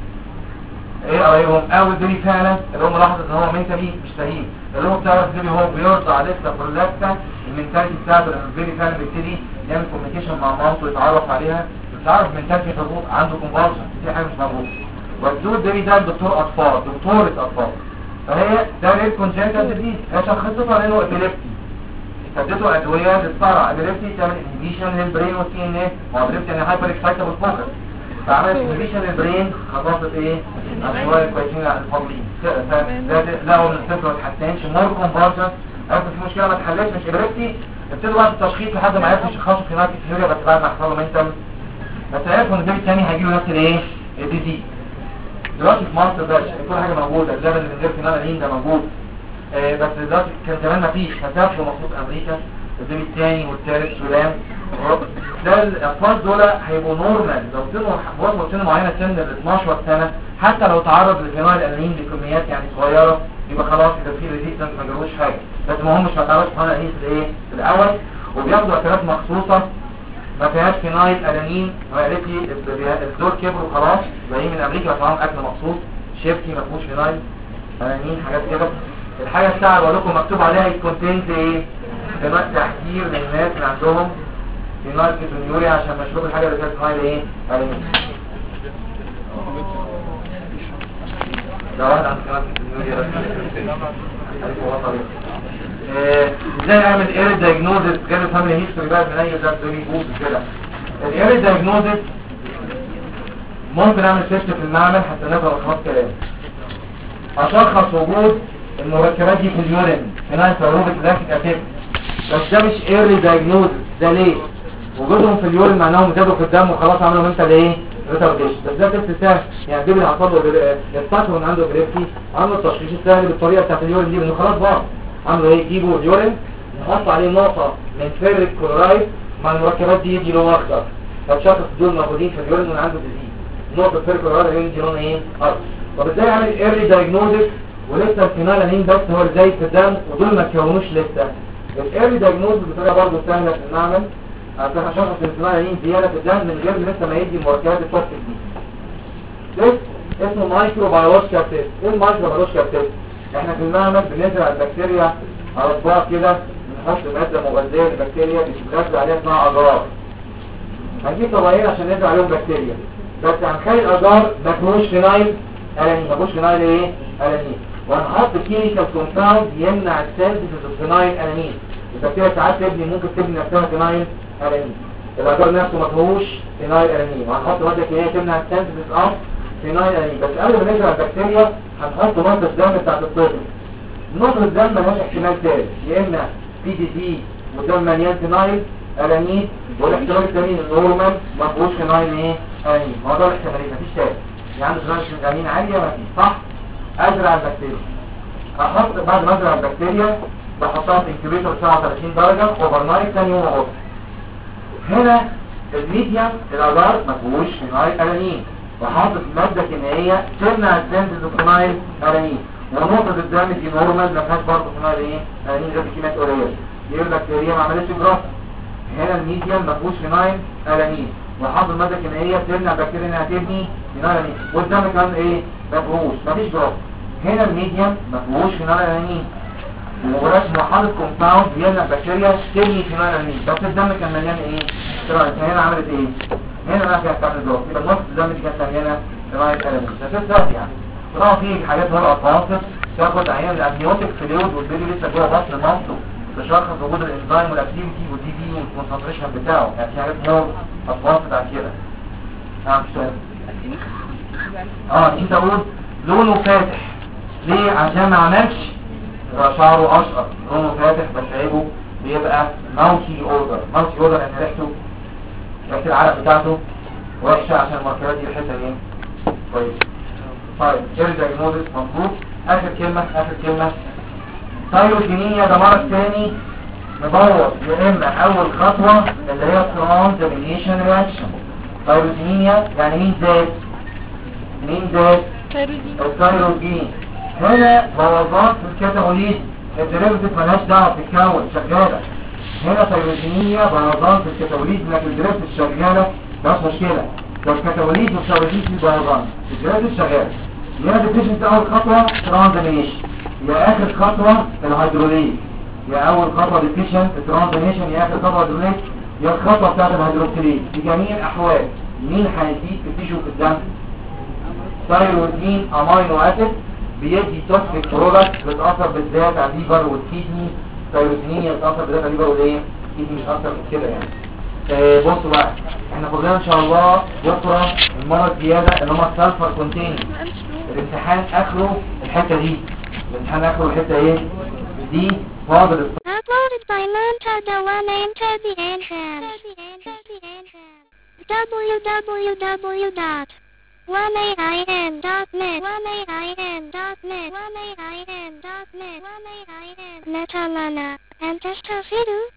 ايه قرايبهم اول بيبي فعلا الام لاحظت ان هو منتالي مش سليم. الام بتعرف البيبي هو بيرضع لسه برولابسه المنتاليتي بتاعته لما البيبي فعلا بيبتدي يعمل كوميونيكيشن مع مامته يتعرف عليها بتعرف منتاليتي مظبوط عنده كونفالشن في حاجه مش مظبوطه. ودوه البيبي ده لدكتور اطفال دكتوره اطفال فهي ده ريل كونجنتال ديزيز هي شخصتها لانه ابيليبتي فاديته ادويه للصرع ابيليبسي تعمل انهبيشن للبرين والسي ان ايه، ما هو ابيليبسي يعني هايبر اكسايتابل فوكس، فعملت انهبيشن للبرين خلصت ايه الشويه كويسين على الفاضلين، لقوا ان الطفل ما اتحسنش مور كونفرجن، عرفوا في مشكله ما اتحلتش مش ابيليبسي، ابتدوا بقى التشخيص لحد ما عرفوا يشخصوا في نايت فيوريا بس بعد ما حصل له منتم، بس عرفوا ان البيبي الثاني هيجيله نفس الايه الديزيز. دلوقتي في مصر بس كل حاجه موجوده، اللبن اللي من غير فينالين ده موجود، بس دلوقتي كان زمان ما فيش، فسافروا مخصوص امريكا البيبي الثاني والثالث سودان، ده الاطفال دول هيبقوا نورمال لو وصلوا سن معينه سن ال 12 سنه، حتى لو تعرض لفينال الانين بكميات يعني صغيره يبقى خلاص كده في ريزيستنس ما جالوش حاجه، بس ما همش ما تعرضش فينال الانين في الايه في الاول، وبياخدوا اكلات مخصوصه ما فيهاش فينايل الانين. وقالت لي الدور كبروا خلاص جايين من امريكا طبعا اكل مخصوص شيفتي ما فيهوش فينايل الانين حاجات كده. الحاجه الساعه بقول لكم مكتوب عليها الكونتنت ايه، فينايل تحذير للناس اللي عندهم فينايل كيتونيوريا عشان مشروب الحاجه اللي فيها فينايل ايه الانين. ده واحد عنده فينايل كيتونيوريا ازاي اعمل ايريد دايجنوزس غير فاميلي هيستوري بقى من اي ذات دوري بوز كده. الايريد دايجنوزس ممكن اعمل تيست في المعمل حتى نقدر خلاص كلام اشخص وجود المركبات دي في اليورين فينايل فاروبيك لاكتيك اسيد، بس ده مش ايريد دايجنوزس. ده ليه؟ وجودهم في اليورين معناهم زادوا في الدم وخلاص عملوا منتال ايه ريتارديشن، بس ده تيست سهل يعني الجبل اللي حصل له يستطيع ان عنده بريبسي عملوا التشخيص السهل بالطريقه بتاعت اليورين دي لانه خلاص بقى عملوا ايه، يجيبوا اليورين نحط عليه نقطه من فيريك كلورايد مع المركبات دي يدي لون اخضر، فالشخص دول موجودين في اليورين اللي عنده ديزيز نقطه فيريك كلورايد يدي لون ايه اخضر. طب ازاي اعمل ايرلي دايجنوزس ولسه الفينالانين بس هو اللي زايد في الدم ودول ما اتكونوش لسه؟ الايرلي دايجنوزس بطريقه برضه سهله في المعمل عشان اشخص الفينالانين زياده في الدم من غير لسه ما يدي المركبات التوكسيك دي. تيست اسمه مايكرو بيولوجيكال تيست. ايه المايكرو بيولوجيكال تيست؟ احنا في المعمل بنزرع البكتيريا على صباع كده، نحط ماده مغذيه للبكتيريا بتتغذى عليها اسمها اجار، هنجيب طبيعيين عشان نزرع عليهم بكتيريا، بس هنخلي الاجار ما فيهوش فينايل الانين، ما فيهوش فينايل ايه الانين، وهنحط كيميكال كومباوند يمنع السينثيسيس اوف فينايل الانين. البكتيريا ساعات ممكن تبني نفسها فينايل الانين، الاجار نفسه ما فيهوش فينايل الانين، وهنحط ماده كيميائيه تمنع السينثيسيس اوف فينايل الانين. بس قبل ما نزرع البكتيريا هنحط نقطه الدم بتاعت الطفل، نقطه الدم ملهاش احتمال ثالث، يا اما بي دي سي والدم مليان فينايل الانين، والاحتمال الثاني النورمال ما فيهوش فينايل ايه الانين. ما ده الاحتمالين مفيش ثالث، يعني عنده فينايل الانين عاليه ما فيش صح. ازرع البكتيريا، احط بعد ما ازرع البكتيريا بحطها في انكيوبيتور 37 درجه اوفر نايت ثاني يوم اهو. هنا الميديم الاجار ما فيهوش فينايل الانين، وحاطط ماده كيميائيه تمنع السينثيسيس اوف فينايل الانين، ونقطه الدم دي نورمال ما فيهاش برضه فينايل ايه الانين غير كميات قليله، دي البكتيريا ما عملتش جراف. هنا الميديم ما فيهوش فينايل الانين، وحاطط ماده كيميائيه تمنع البكتيريا انها تبني فينايل الانين، والدم كمان ايه ما فيهوش مفيش جراف. هنا الميديم ما فيهوش فينايل الانين، ومجرد حاطط كومباوند يمنع البكتيريا تبني فينايل الانين، بس الدم كان مليان ايه فينايل. هنا عملت ايه؟ هنا بقى كانت تعمل جراف، يبقى نقطه الدم دي كانت مليانه فينايل الانين. ده سهل يعني. طبعا في حاجات ورقه فاصل تاخد عيان الامنيوتيك فلويد والبيبي لسه جوه بطن مامته تشخص وجود الانزيم والاكتيفيتي والدي بي والكونسنتريشن بتاعه، يعني في حاجات مور ادفانسد عن كده. نعم اشتغل. انت اقول لونه فاتح ليه؟ عشان ما عملش شعره اشقر، لونه فاتح بس عيبه بيبقى ماوتي اوردر. ماوتي اوردر يعني ريحته ريحه العرق بتاعته وحشه عشان المركبات دي ريحتها ايه كويس. طيب دايجنوزس مظبوط. اخر كلمه ثايروجينيا ده مرض ثاني مبوظ، يا اما اول خطوه اللي هي ترانزامينيشن رياكشن. ثايروجينيا يعني مين زاد الثايروجين. هنا بوظات في الكاتابوليزم، الديريفيتيف مالهاش دعوه بتتكون شغاله. هنا ثايروجينيا بوظات في الكاتابوليزم لكن الديريفيتيف شغاله مفيش مشكله. الكاتابوليزم والثايروجين في بوظان، الديريفيتيف شغاله. هنا ديفيشنت اول خطوه ترانزامينيشن، يا اخر خطوه الهيدروليز. يا اول خطوه ديفيشنت ترانزامينيشن، يا اخر خطوه هيدروليز، يا الخطوه بتاعت الهيدروكسيليز. في جميع الاحوال مين هيزيد في التيشو في الدم؟ ثايروزين امينو اسيد بيدي توكسيك برودكت بتاثر بالذات على الليفر والكيدني التيروسينين يتاثر بداتا ليفر والايه ايدي مش اكتر من كده يعني. بصوا بقى احنا كلنا ان شاء الله بكره المره الزياده اللي هم السلفر كونتيننج. الامتحان اخره الحته دي، الامتحان اخره الحته ايه دي فاضل. Uploaded by Manta Dewan into the entrance. www.1aim.net Metalana and Testofidu